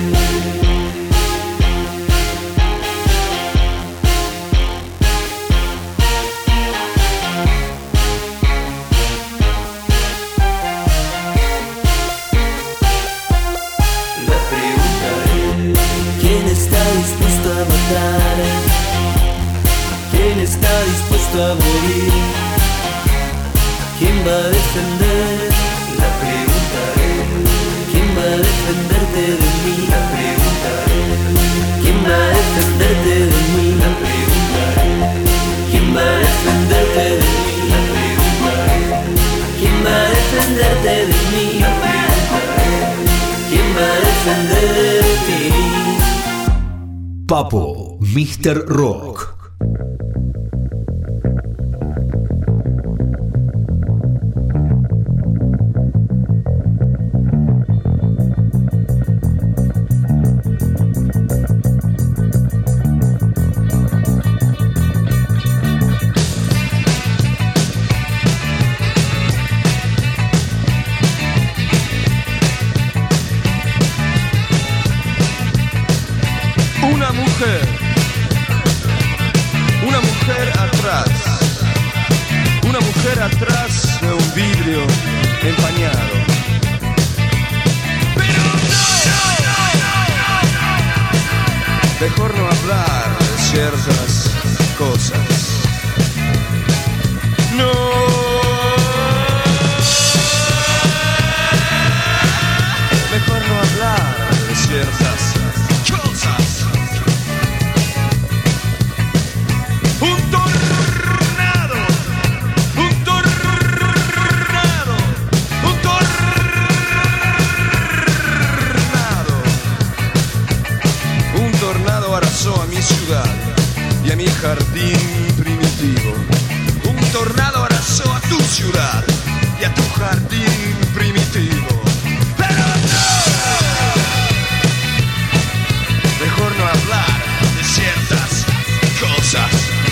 ¿quién está dispuesto a morir? ¿Quién va a defender? La pregunta es: ¿quién va a defenderte de mí? La pregunta es: ¿quién va a defenderte de mí? La pregunta es: ¿quién va a defenderte de mí? La pregunta es: ¿quién va a defenderte de mí? La pregunta es: ¿quién va a defenderte? Papo, Mr. Rock. Una mujer atrás de un vidrio empañado. Pero no. Mejor no hablar de ciertas cosas. No. Mejor no hablar de ciertas cosas. Un tornado, un tornado, un tornado. Un tornado arrasó a mi ciudad y a mi jardín primitivo. Un tornado arrasó a tu ciudad y a tu jardín primitivo. Pero no. Mejor no hablar de ciertas cosas.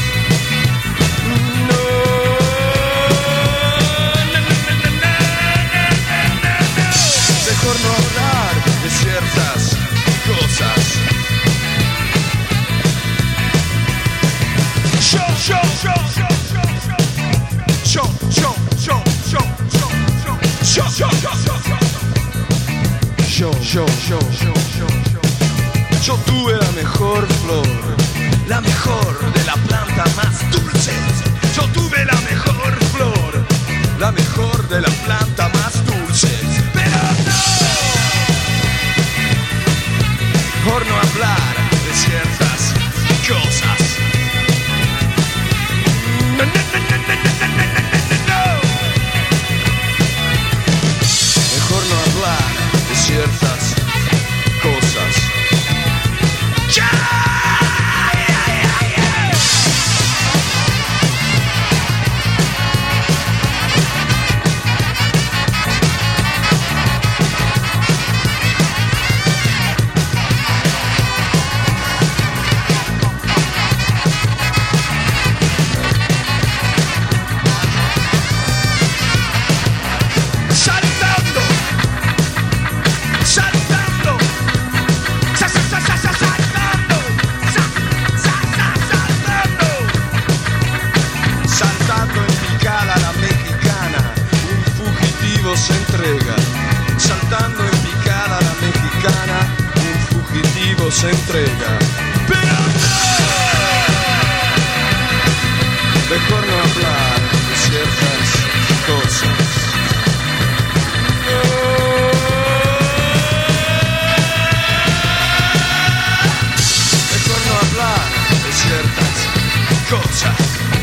Mejor no hablar de ciertas cosas. Yo tuve la mejor flor, la mejor de la planta más dulce. Yo tuve la mejor flor, la mejor de la planta más dulce. Pero no. Por no hablar de ciertas cosas. No. Mejor no hablar de ciertas cosas. fugitivo se entrega, saltando en picada la mexicana, un fugitivo se entrega. ¡Pero no! Mejor no hablar de ciertas cosas. Mejor no hablar de ciertas cosas.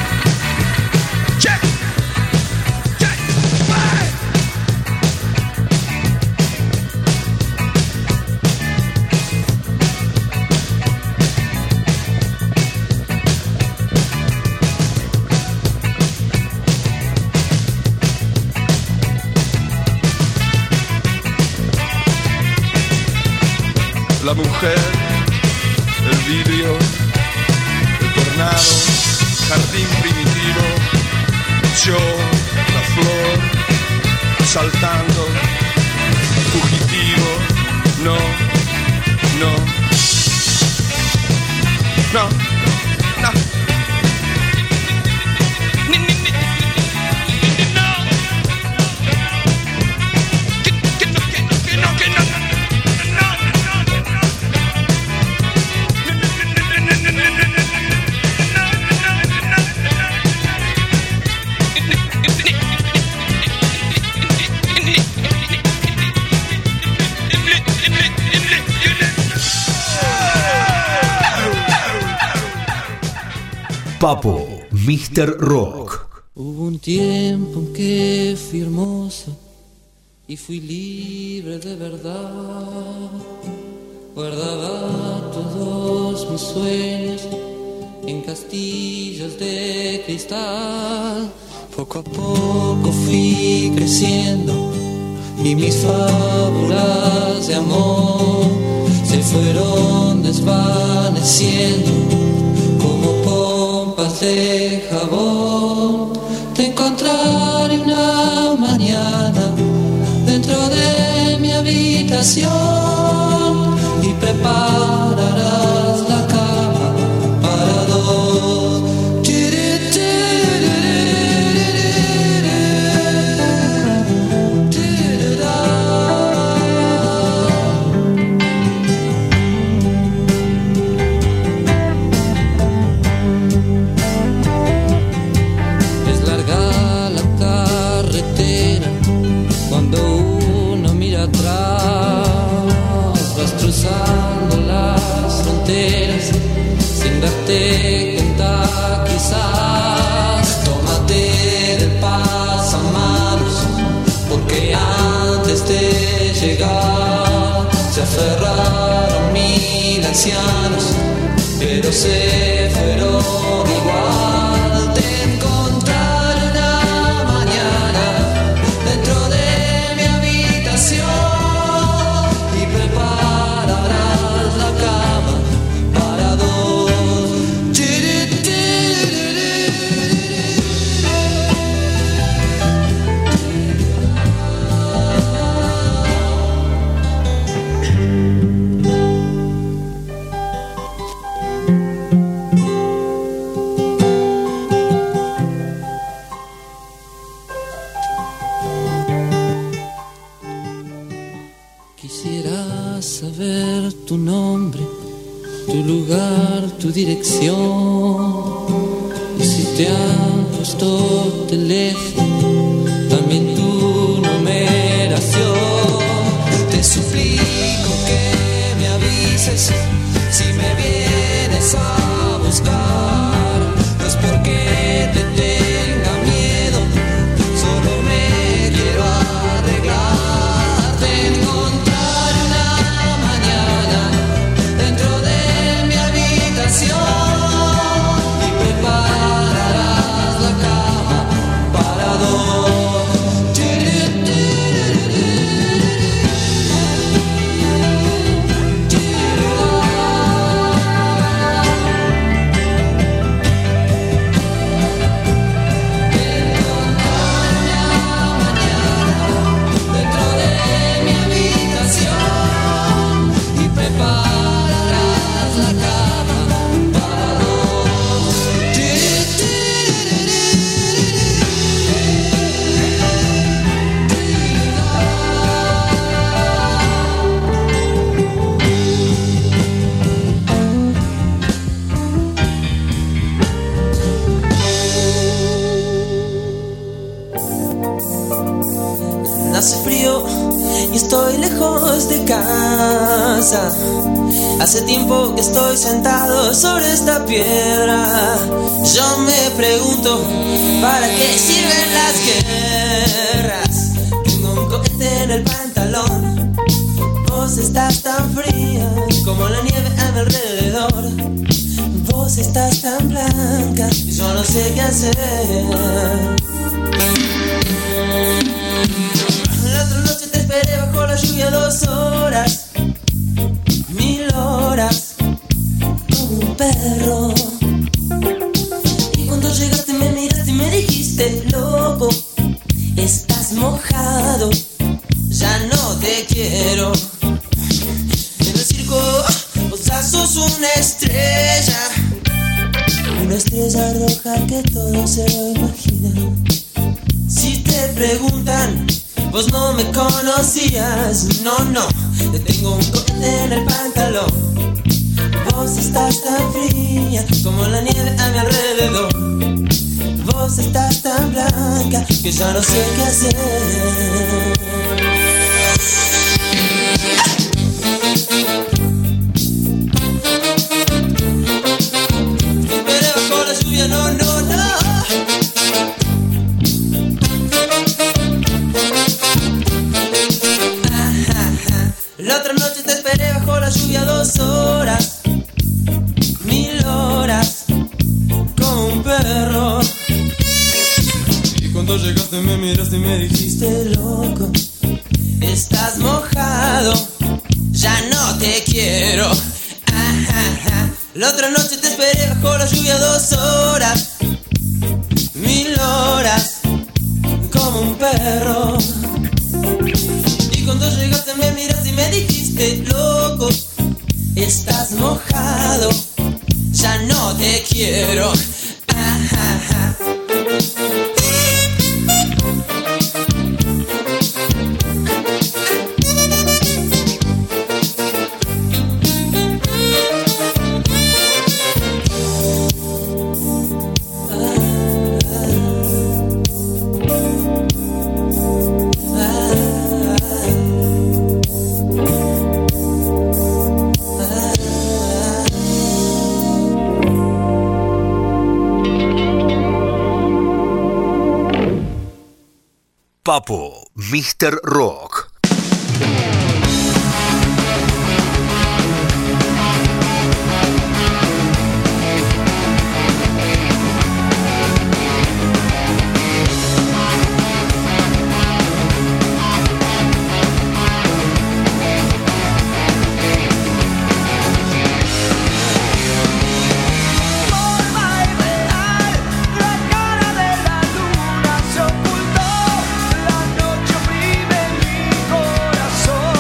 La mujer, el vidrio, el tornado, jardín primitivo, yo, la flor, saltando, fugitivo, no, no, no, no. Papo, Mr. Rock. Hubo un tiempo en que fui hermosa y fui libre de verdad. Guardaba todos mis sueños en castillos de cristal. Poco a poco fui creciendo y mis fábulas de amor se fueron desvaneciendo como pompas de jabón. Te encontraré una mañana dentro de mi habitación y prepararás la cama para dos. Cruzando las fronteras sin darte cuenta quizás. Tómate del pasamanos porque antes de llegar se aferraron 1000 ancianos pero se fueron igual. Te encontraré una mañana dentro de mi habitación y prepararás la cama para dos. Quisiera saber tu nombre, tu lugar, tu dirección. Y si te han puesto teléfono, también tu numeración. Te suplico que me avises si me vienes a buscar. No es porque te tenga miedo, solo me quiero arreglar. Te encontraré una mañana dentro de mi habitación y prepararás la cama para dos. Hace frío y estoy lejos de casa. Hace tiempo que estoy sentado sobre esta piedra. Yo me pregunto, ¿para qué sirven las guerras? Tengo un cohete en el pantalón. Vos estás tan fría como la nieve a mi alrededor. Vos estás tan blanca y yo no sé qué hacer. La otra noche te esperé bajo la lluvia 2 horas, 1000 horas, como un perro. Y cuando llegaste me miraste y me dijiste, loco, estás mojado, ya no te quiero. En el circo vos ya sos una estrella roja que todo se lo imagina. Si te preguntan, vos no me conocías, no, te tengo un cohete en el pantalón. Vos estás tan fría como la nieve a mi alrededor. Vos estás tan blanca que ya no sé qué hacer. No. La otra noche te esperé bajo la lluvia 2 horas, 1000 horas, como un perro. Y cuando llegaste me miraste y me dijiste, loco, estás mojado, ya no te quiero. La otra noche te esperé bajo la lluvia 2 horas, 1000 horas, como un perro. Y cuando llegaste me miraste y me dijiste, loco, estás mojado, ya no te quiero. Papo, Mr. Rock. La noche oprime mi corazón.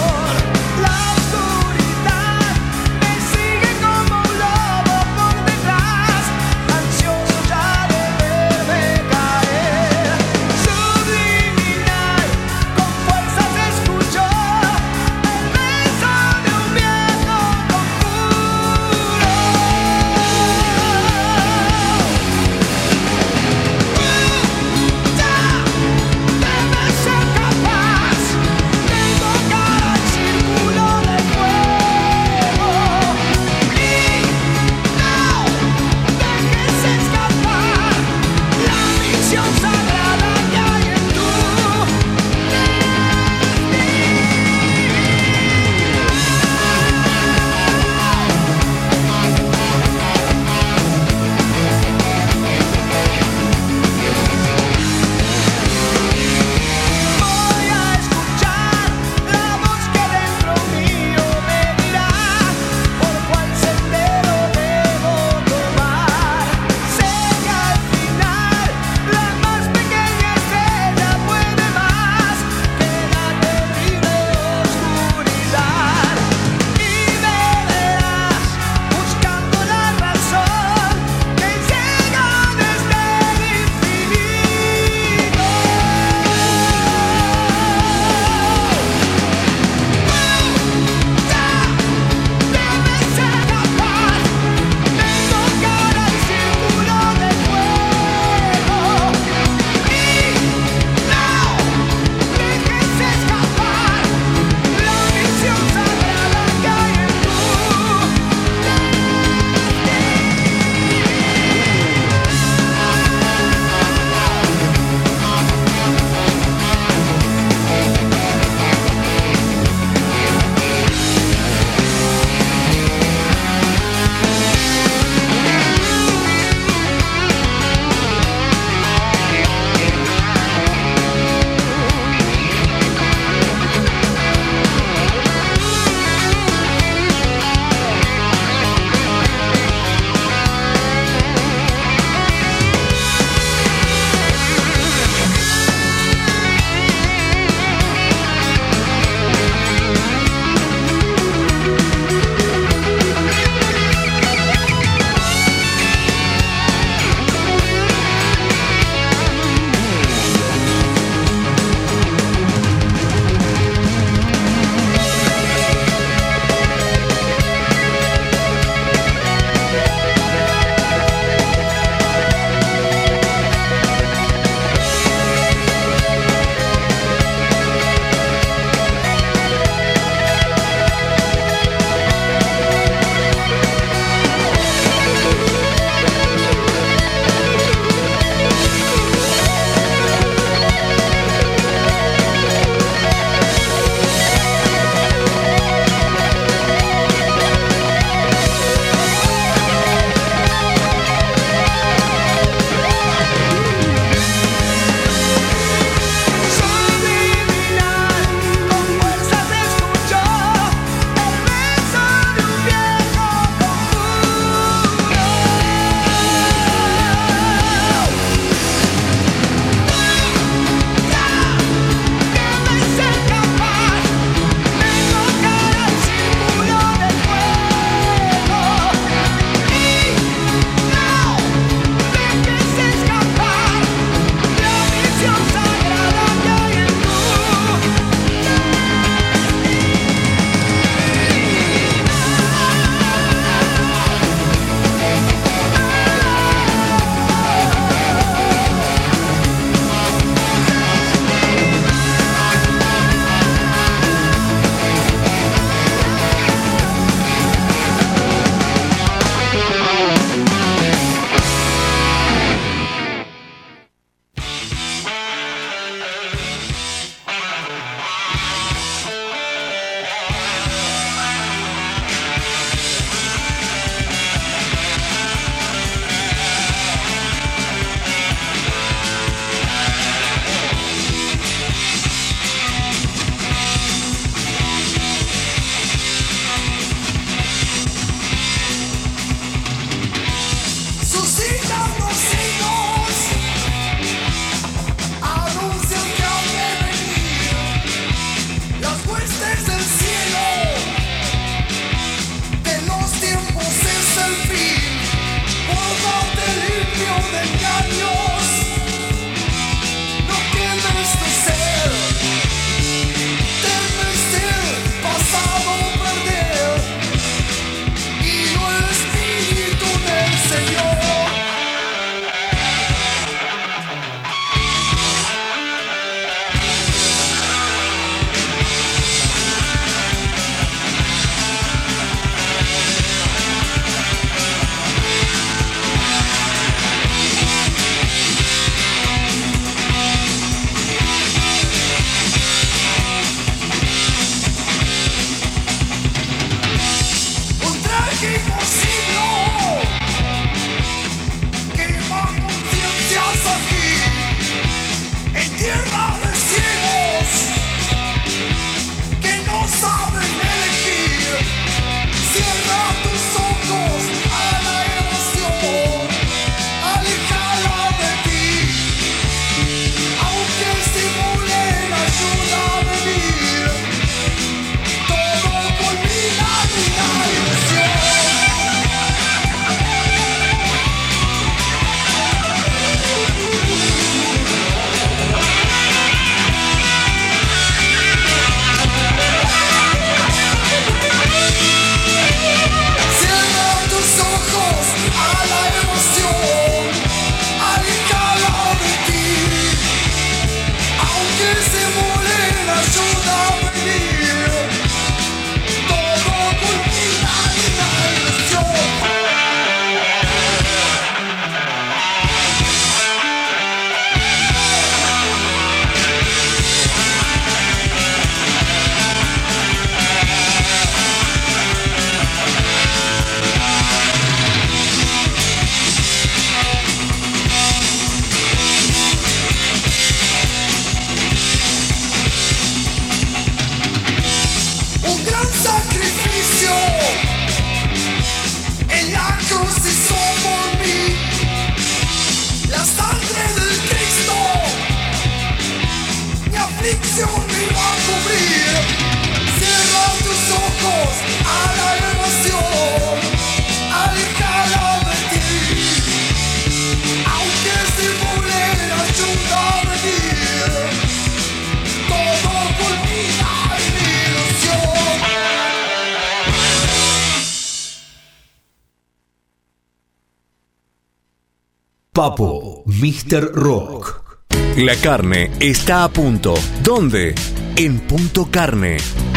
Papo, Mr. Rock. La carne está a punto. ¿Dónde? En Punto Carne.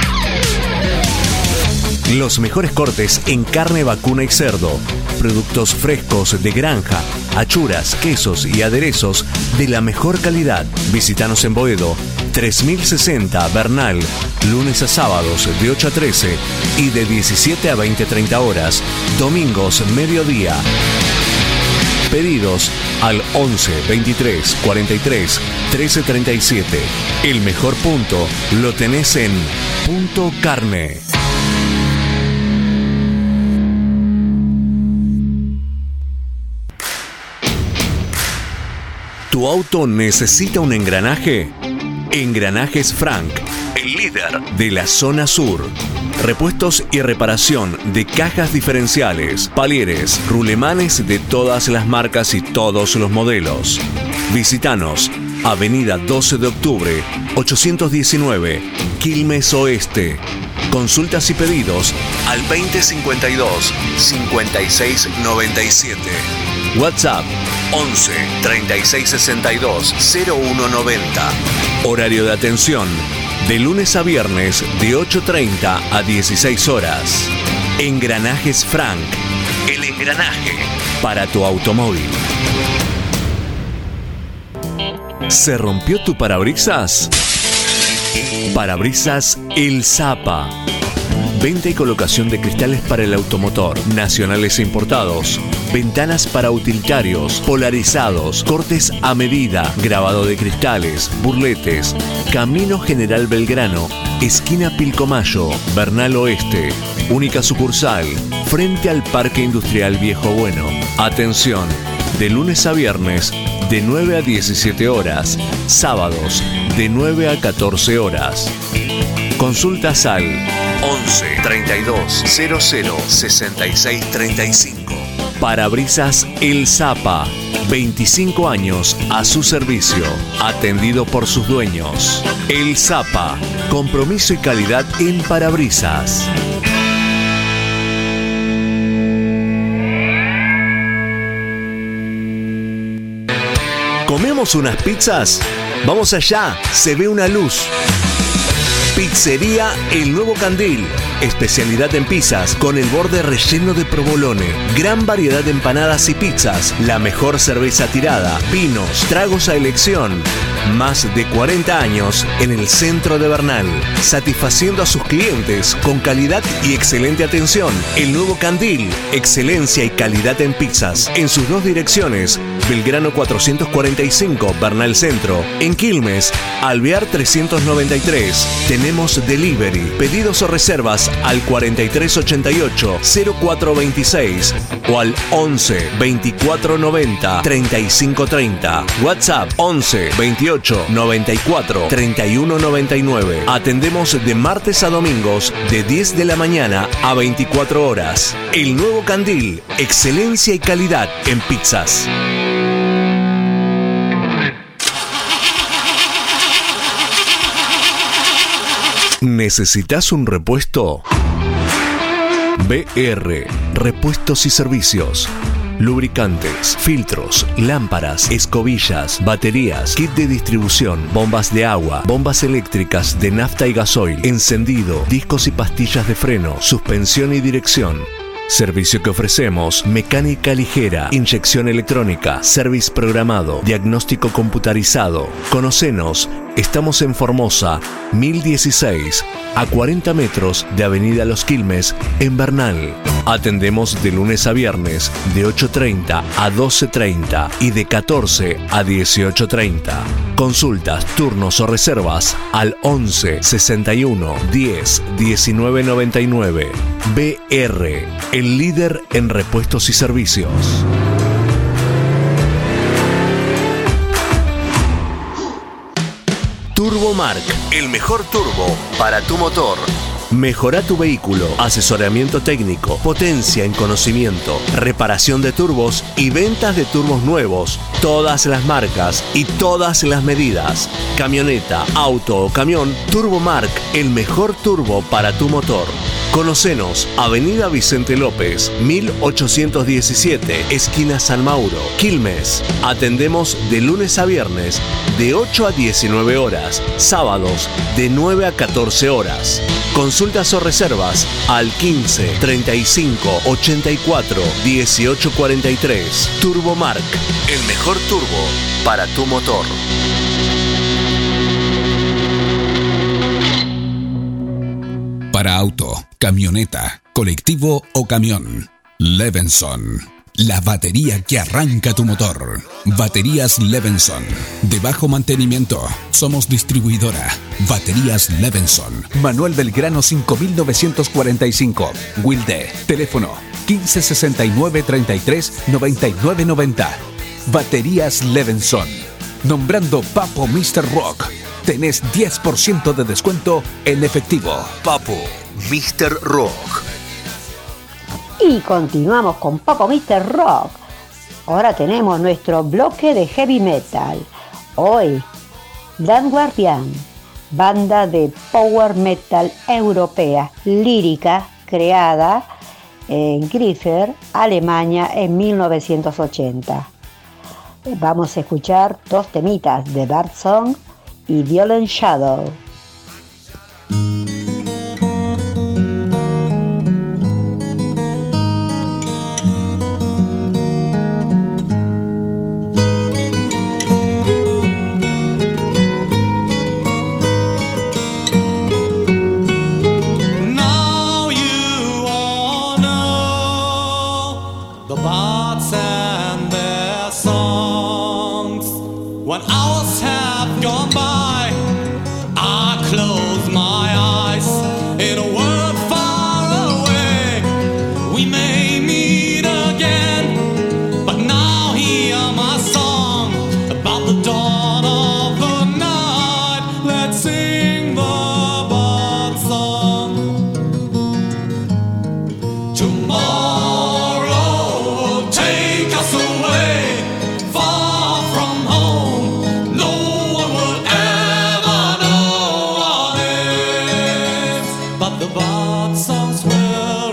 Los mejores cortes en carne vacuna y cerdo. Productos frescos de granja, achuras, quesos y aderezos de la mejor calidad. Visítanos en Boedo, 3060 Bernal, lunes a sábados de 8 a 13 y de 17 a 20:30 horas, domingos mediodía. Pedidos al 11 23 43 13 37. El mejor punto lo tenés en Punto Carne. ¿Tu auto necesita un engranaje? Engranajes Frank, el líder de la zona sur. Repuestos y reparación de cajas diferenciales, palieres, rulemanes de todas las marcas y todos los modelos. Visítanos, Avenida 12 de Octubre, 819, Quilmes Oeste. Consultas y pedidos al 2052 5697. WhatsApp 11 36 62 0190. Horario de atención de lunes a viernes de 8:30 a 16 horas. Engranajes Frank, el engranaje para tu automóvil. ¿Se rompió tu parabrisas? Parabrisas El Zapa. Venta y colocación de cristales para el automotor, nacionales e importados. Ventanas para utilitarios, polarizados, cortes a medida, grabado de cristales, burletes. Camino General Belgrano, esquina Pilcomayo, Bernal Oeste. Única sucursal, frente al Parque Industrial Viejo Bueno. Atención, de lunes a viernes, de 9 a 17 horas. Sábados, de 9 a 14 horas. Consultas al 11 32 00 66 35. Parabrisas El Zapa, 25 años a su servicio, atendido por sus dueños. El Zapa, compromiso y calidad en parabrisas. ¿Comemos unas pizzas? Vamos allá, se ve una luz. Pizzería El Nuevo Candil. Especialidad en pizzas con el borde relleno de provolone. Gran variedad de empanadas y pizzas. La mejor cerveza tirada. Vinos, tragos a elección. Más de 40 años en el centro de Bernal. Satisfaciendo a sus clientes con calidad y excelente atención. El Nuevo Candil. Excelencia y calidad en pizzas. En sus dos direcciones. Belgrano 445, Bernal Centro. En Quilmes, Alvear 393. Tenemos delivery. Pedidos o reservas al 4388 0426 o al 11 24 90 35 30. WhatsApp 11 28 94 31 99. Atendemos de martes a domingos de 10 de la mañana a 24 horas. El Nuevo Candil, excelencia y calidad en pizzas. ¿Necesitas un repuesto? BR, repuestos y servicios. Lubricantes, filtros, lámparas, escobillas, baterías, kit de distribución, bombas de agua, bombas eléctricas de nafta y gasoil, encendido, discos y pastillas de freno, suspensión y dirección. Servicio que ofrecemos: mecánica ligera, inyección electrónica, service programado, diagnóstico computarizado. Conocenos, estamos en Formosa, 1016, a 40 metros de Avenida Los Quilmes, en Bernal. Atendemos de lunes a viernes, de 8:30 a 12:30 y de 14 a 18:30. Consultas, turnos o reservas al 11 61 10 19 99. BR, el líder en repuestos y servicios. Turbomark, el mejor turbo para tu motor. Mejora tu vehículo, asesoramiento técnico, potencia en conocimiento, reparación de turbos y ventas de turbos nuevos, todas las marcas y todas las medidas. Camioneta, auto o camión, Turbomark, el mejor turbo para tu motor. Conocenos, Avenida Vicente López, 1817, esquina San Mauro, Quilmes. Atendemos de lunes a viernes, de 8 a 19 horas, sábados de 9 a 14 horas. Consultas o reservas al 15 35 84 18 43. Turbomark, el mejor turbo para tu motor. Para auto, camioneta, colectivo o camión, Levenson. La batería que arranca tu motor. Baterías Levenson. De bajo mantenimiento. Somos distribuidora. Baterías Levenson. Manuel Belgrano 5945. Wilde. Teléfono 1569 33 99 90. Baterías Levenson. Nombrando Papo Mr. Rock. Tenés 10% de descuento en efectivo. Papo Mr. Rock. Y continuamos con Papo Mr. Rock. Ahora tenemos nuestro bloque de heavy metal. Hoy, Dan Guardian, banda de power metal europea lírica creada en Griffer, Alemania en 1980. Vamos a escuchar dos temitas de Bad Song y Violent Shadow. When hours have gone by, I close my eyes. In a world far away, we may meet again. But now hear my song about the dawn of the night. Let's sing the bird song. Tomorrow will take us away, far from home. The bird songs will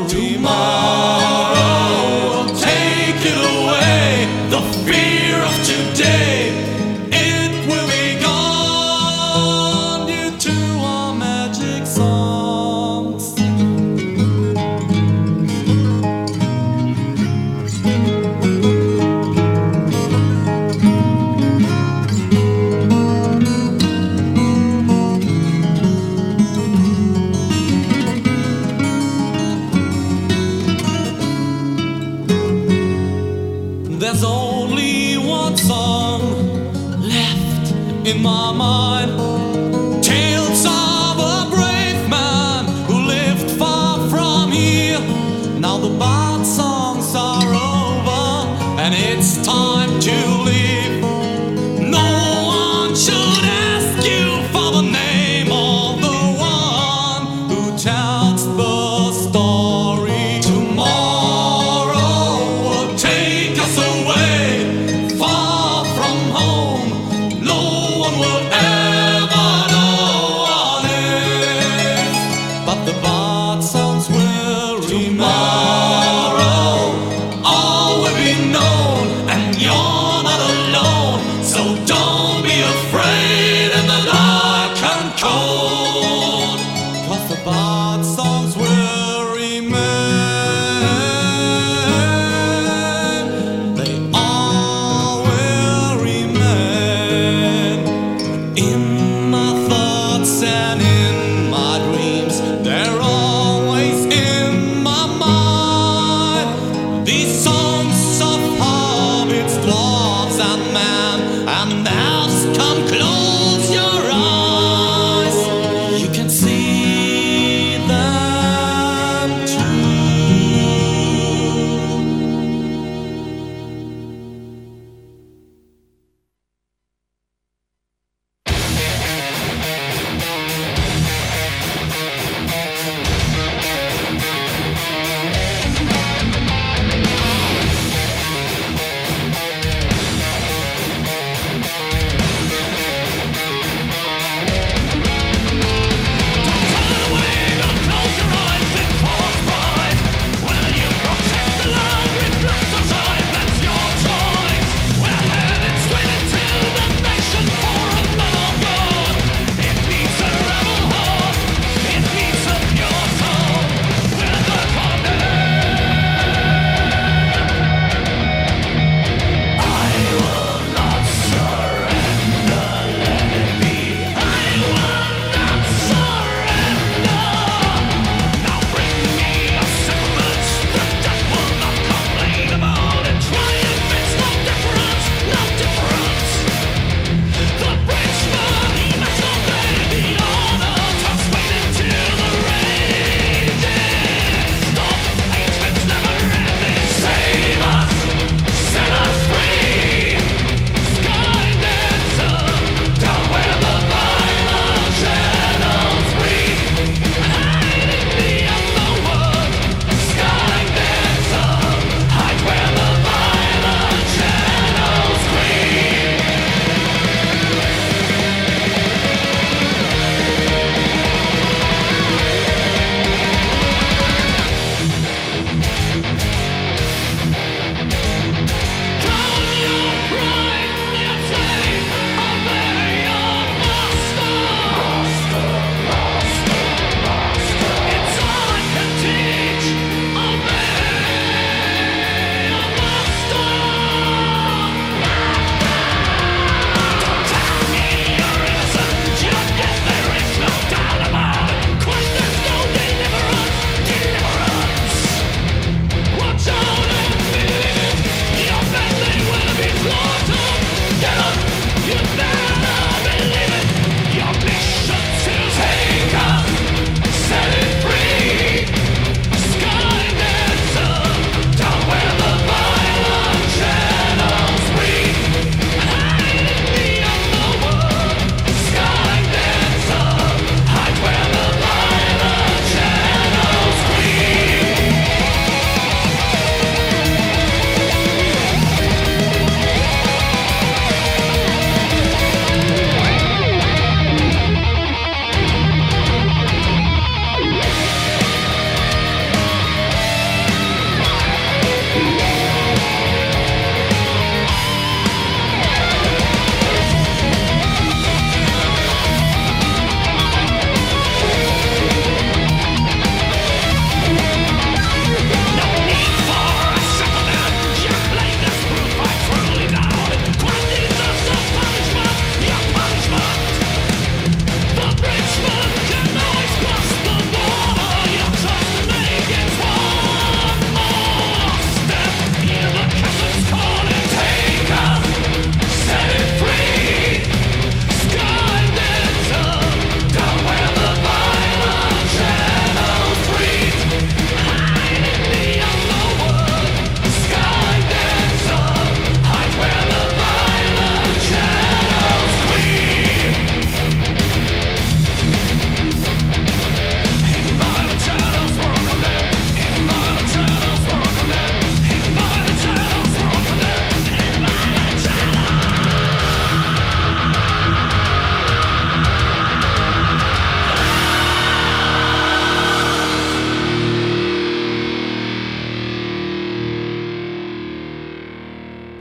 tomorrow take it away. The fear of today, it will be gone due to our magic songs. There's only one song left in my mind. Tales of a brave man who lived far from here. Now the bad songs are over and it's time to leave. No one should ask you for the name of the one who tells the story. Tomorrow will take us away, far from home. No one will ever know what is, but the bad songs will tomorrow all will be known, and you're not alone. So don't be afraid in the dark and cold, 'cause the bad songs will remain. They all will remain in my thoughts and in my dreams. They're always in my mind. These songs of hobbits, dwarves and man and elves, come close your eyes. You can see them too.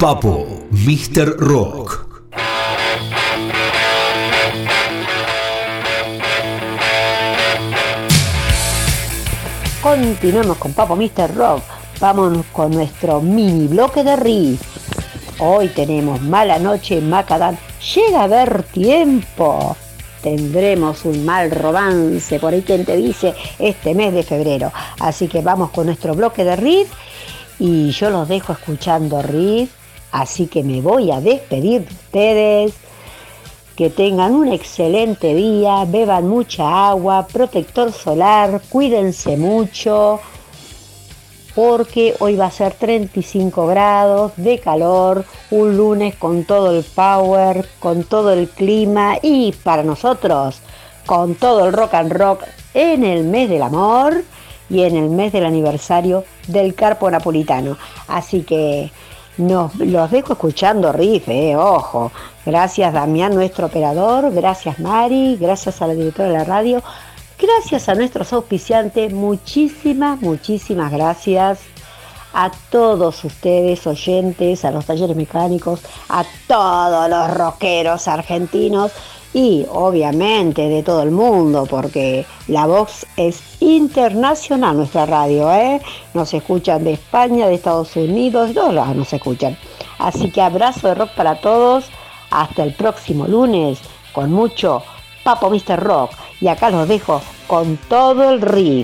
Papo, Mr. Rock. Continuemos con Papo Mr. Rock. Vamos con nuestro mini bloque de riff. Hoy tenemos Mala Noche Macadam. Llega a haber tiempo. Tendremos un mal romance, por ahí quien te dice, este mes de febrero. Así que vamos con nuestro bloque de riff. Y yo los dejo escuchando riff. Así que me voy a despedir de ustedes. Que tengan un excelente día, beban mucha agua, protector solar, cuídense mucho, porque hoy va a ser 35 grados de calor, un lunes con todo el power, con todo el clima y para nosotros, con todo el rock and rock en el mes del amor y en el mes del aniversario del Carpo Napolitano. Así que los dejo escuchando riff, ojo. Gracias Damián, nuestro operador, gracias Mari, gracias a la directora de la radio, gracias a nuestros auspiciantes, muchísimas gracias a todos ustedes oyentes, a los talleres mecánicos, a todos los rockeros argentinos y obviamente de todo el mundo, porque la Vox es internacional nuestra radio, nos escuchan de España, de Estados Unidos, todos lados nos escuchan. Así que abrazo de rock para todos. Hasta el próximo lunes con mucho Papo Mr. Rock. Y acá los dejo con todo el riff.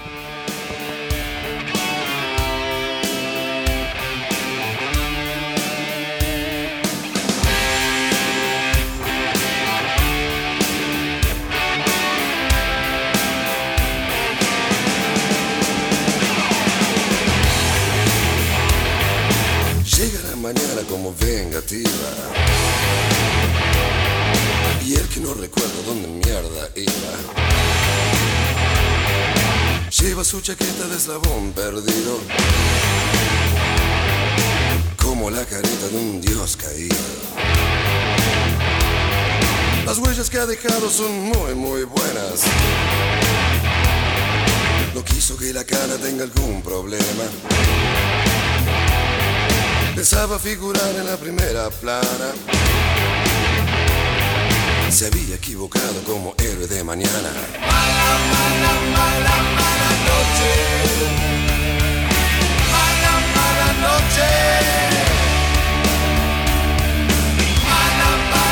Llega la mañana como vengativa. Y el que no recuerda dónde mierda iba. Lleva su chaqueta de eslabón perdido, como la careta de un dios caído. Las huellas que ha dejado son muy buenas. No quiso que la cara tenga algún problema. Pensaba figurar en la primera plana. Se había equivocado como héroe de mañana. Mala noche. Mala noche. Mala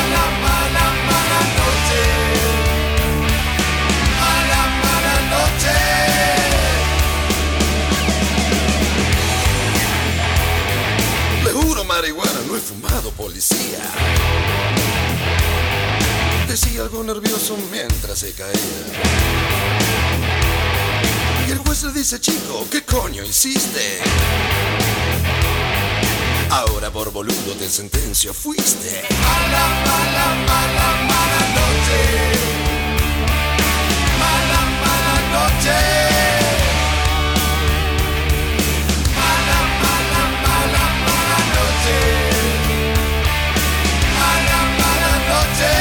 noche. Mala noche. Le juro marihuana, no he fumado, policía. Decía algo nervioso mientras se caía. Y el juez le dice, chico, ¿qué coño hiciste? Ahora por boludo te sentencio fuiste. Mala noche. Mala noche. Mala noche. Mala noche.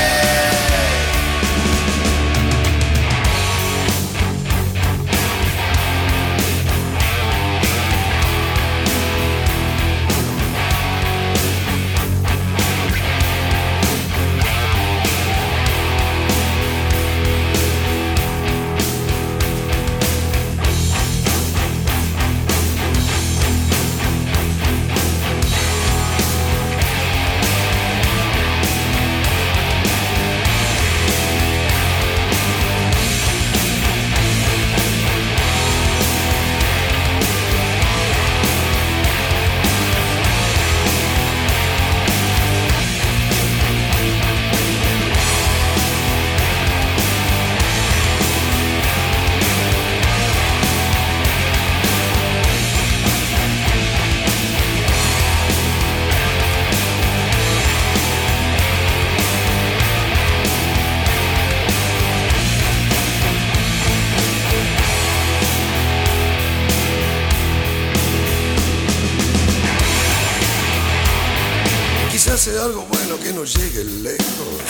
Hace algo bueno que no llegue lejos.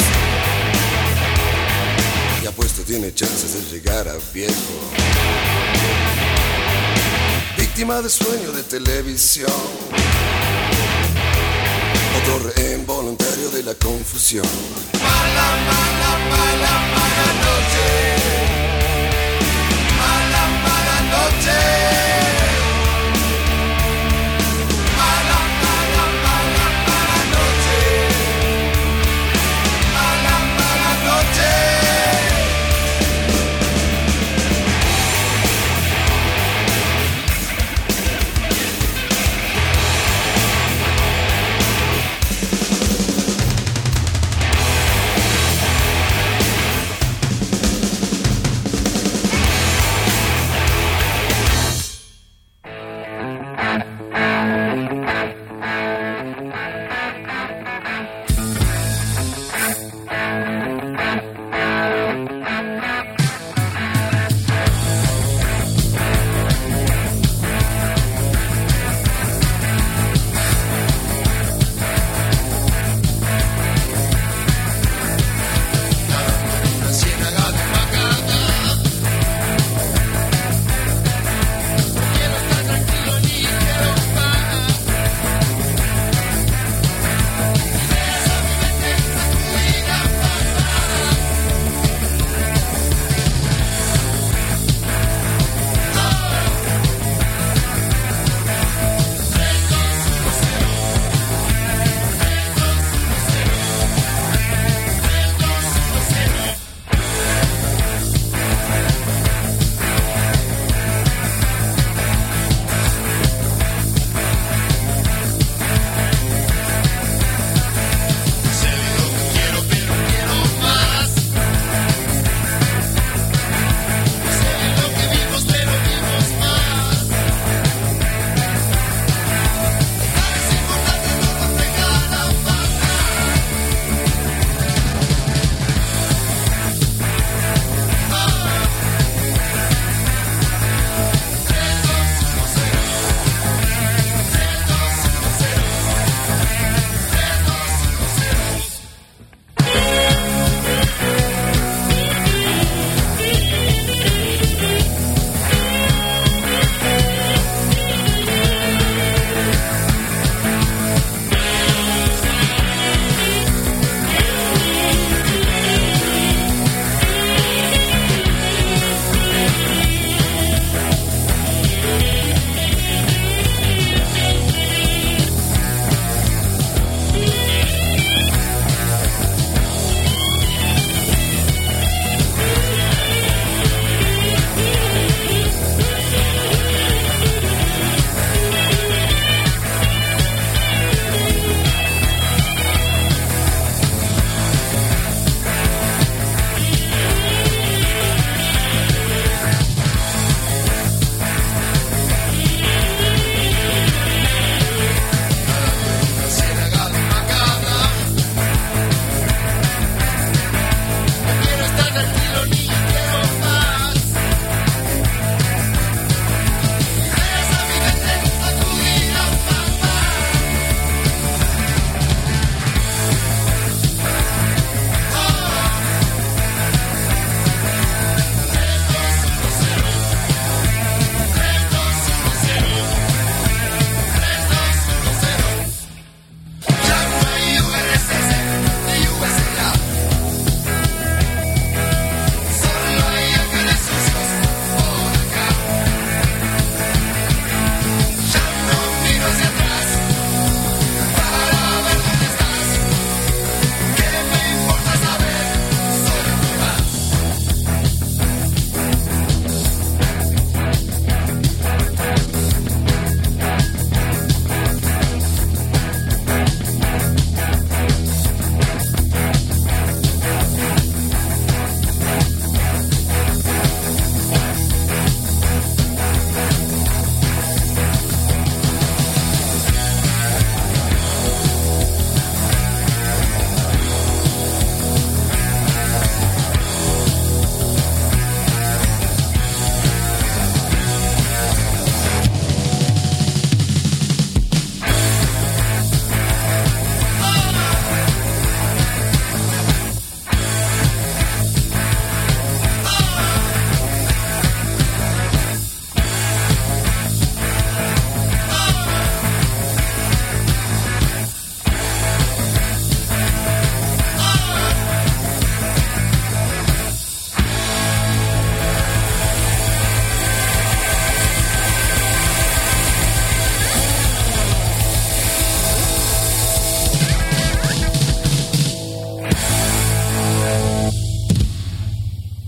Y apuesto tiene chances de llegar a viejo. Víctima de sueño de televisión. otro rehén voluntario de la confusión. Mala, mala, mala, mala noche. Mala, mala noche. Mala, mala, mala, mala noche. Mala, mala noche.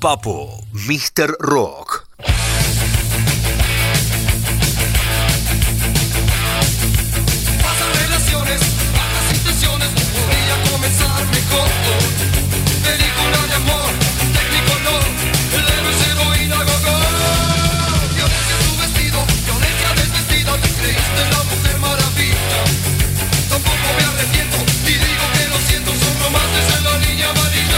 Papo, Mr. Rock. Pasan relaciones, bajas intenciones, podría comenzar mejor. Película de amor, técnico no, el héroe es heroína go-go. Violencia en tu vestido, violencia desvestida, te creíste la mujer maravilla. Tampoco me arrepiento, ni digo que lo siento, son romances en la línea amarilla.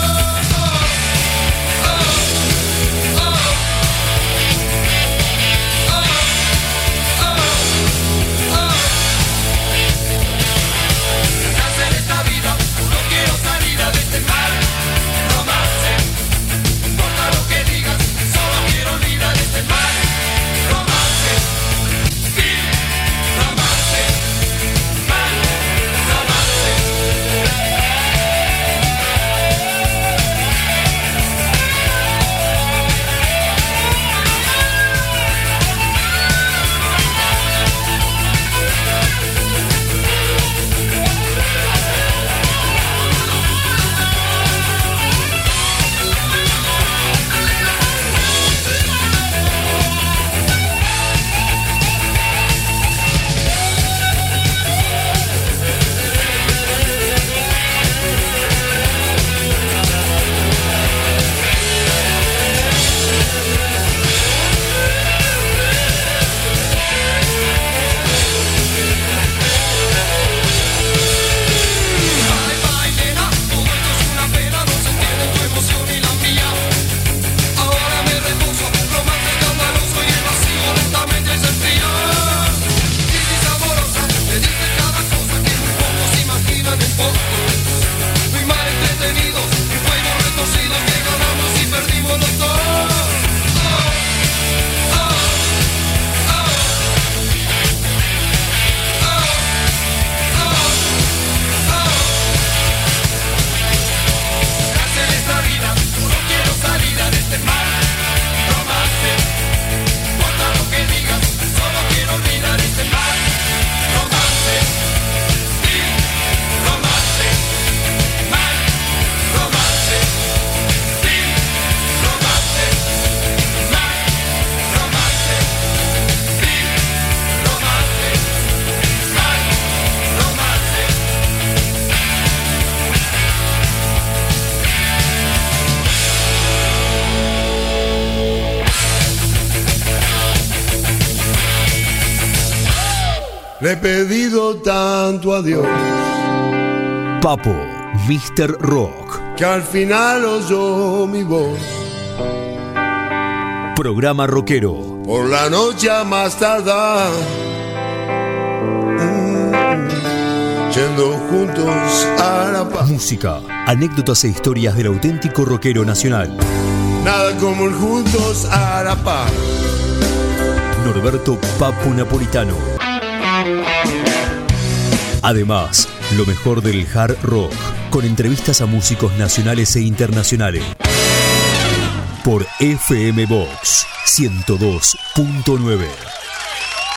Le he pedido tanto a Dios, Papo, Mr. Rock. que al final oyó mi voz. Programa rockero. Por la noche a más tardar, yendo juntos a la paz. Música, anécdotas e historias del auténtico rockero nacional. Nada como el juntos a la paz. Norberto Papo Napolitano. Además, lo mejor del hard rock, con entrevistas a músicos nacionales e internacionales. Por FM Box 102.9.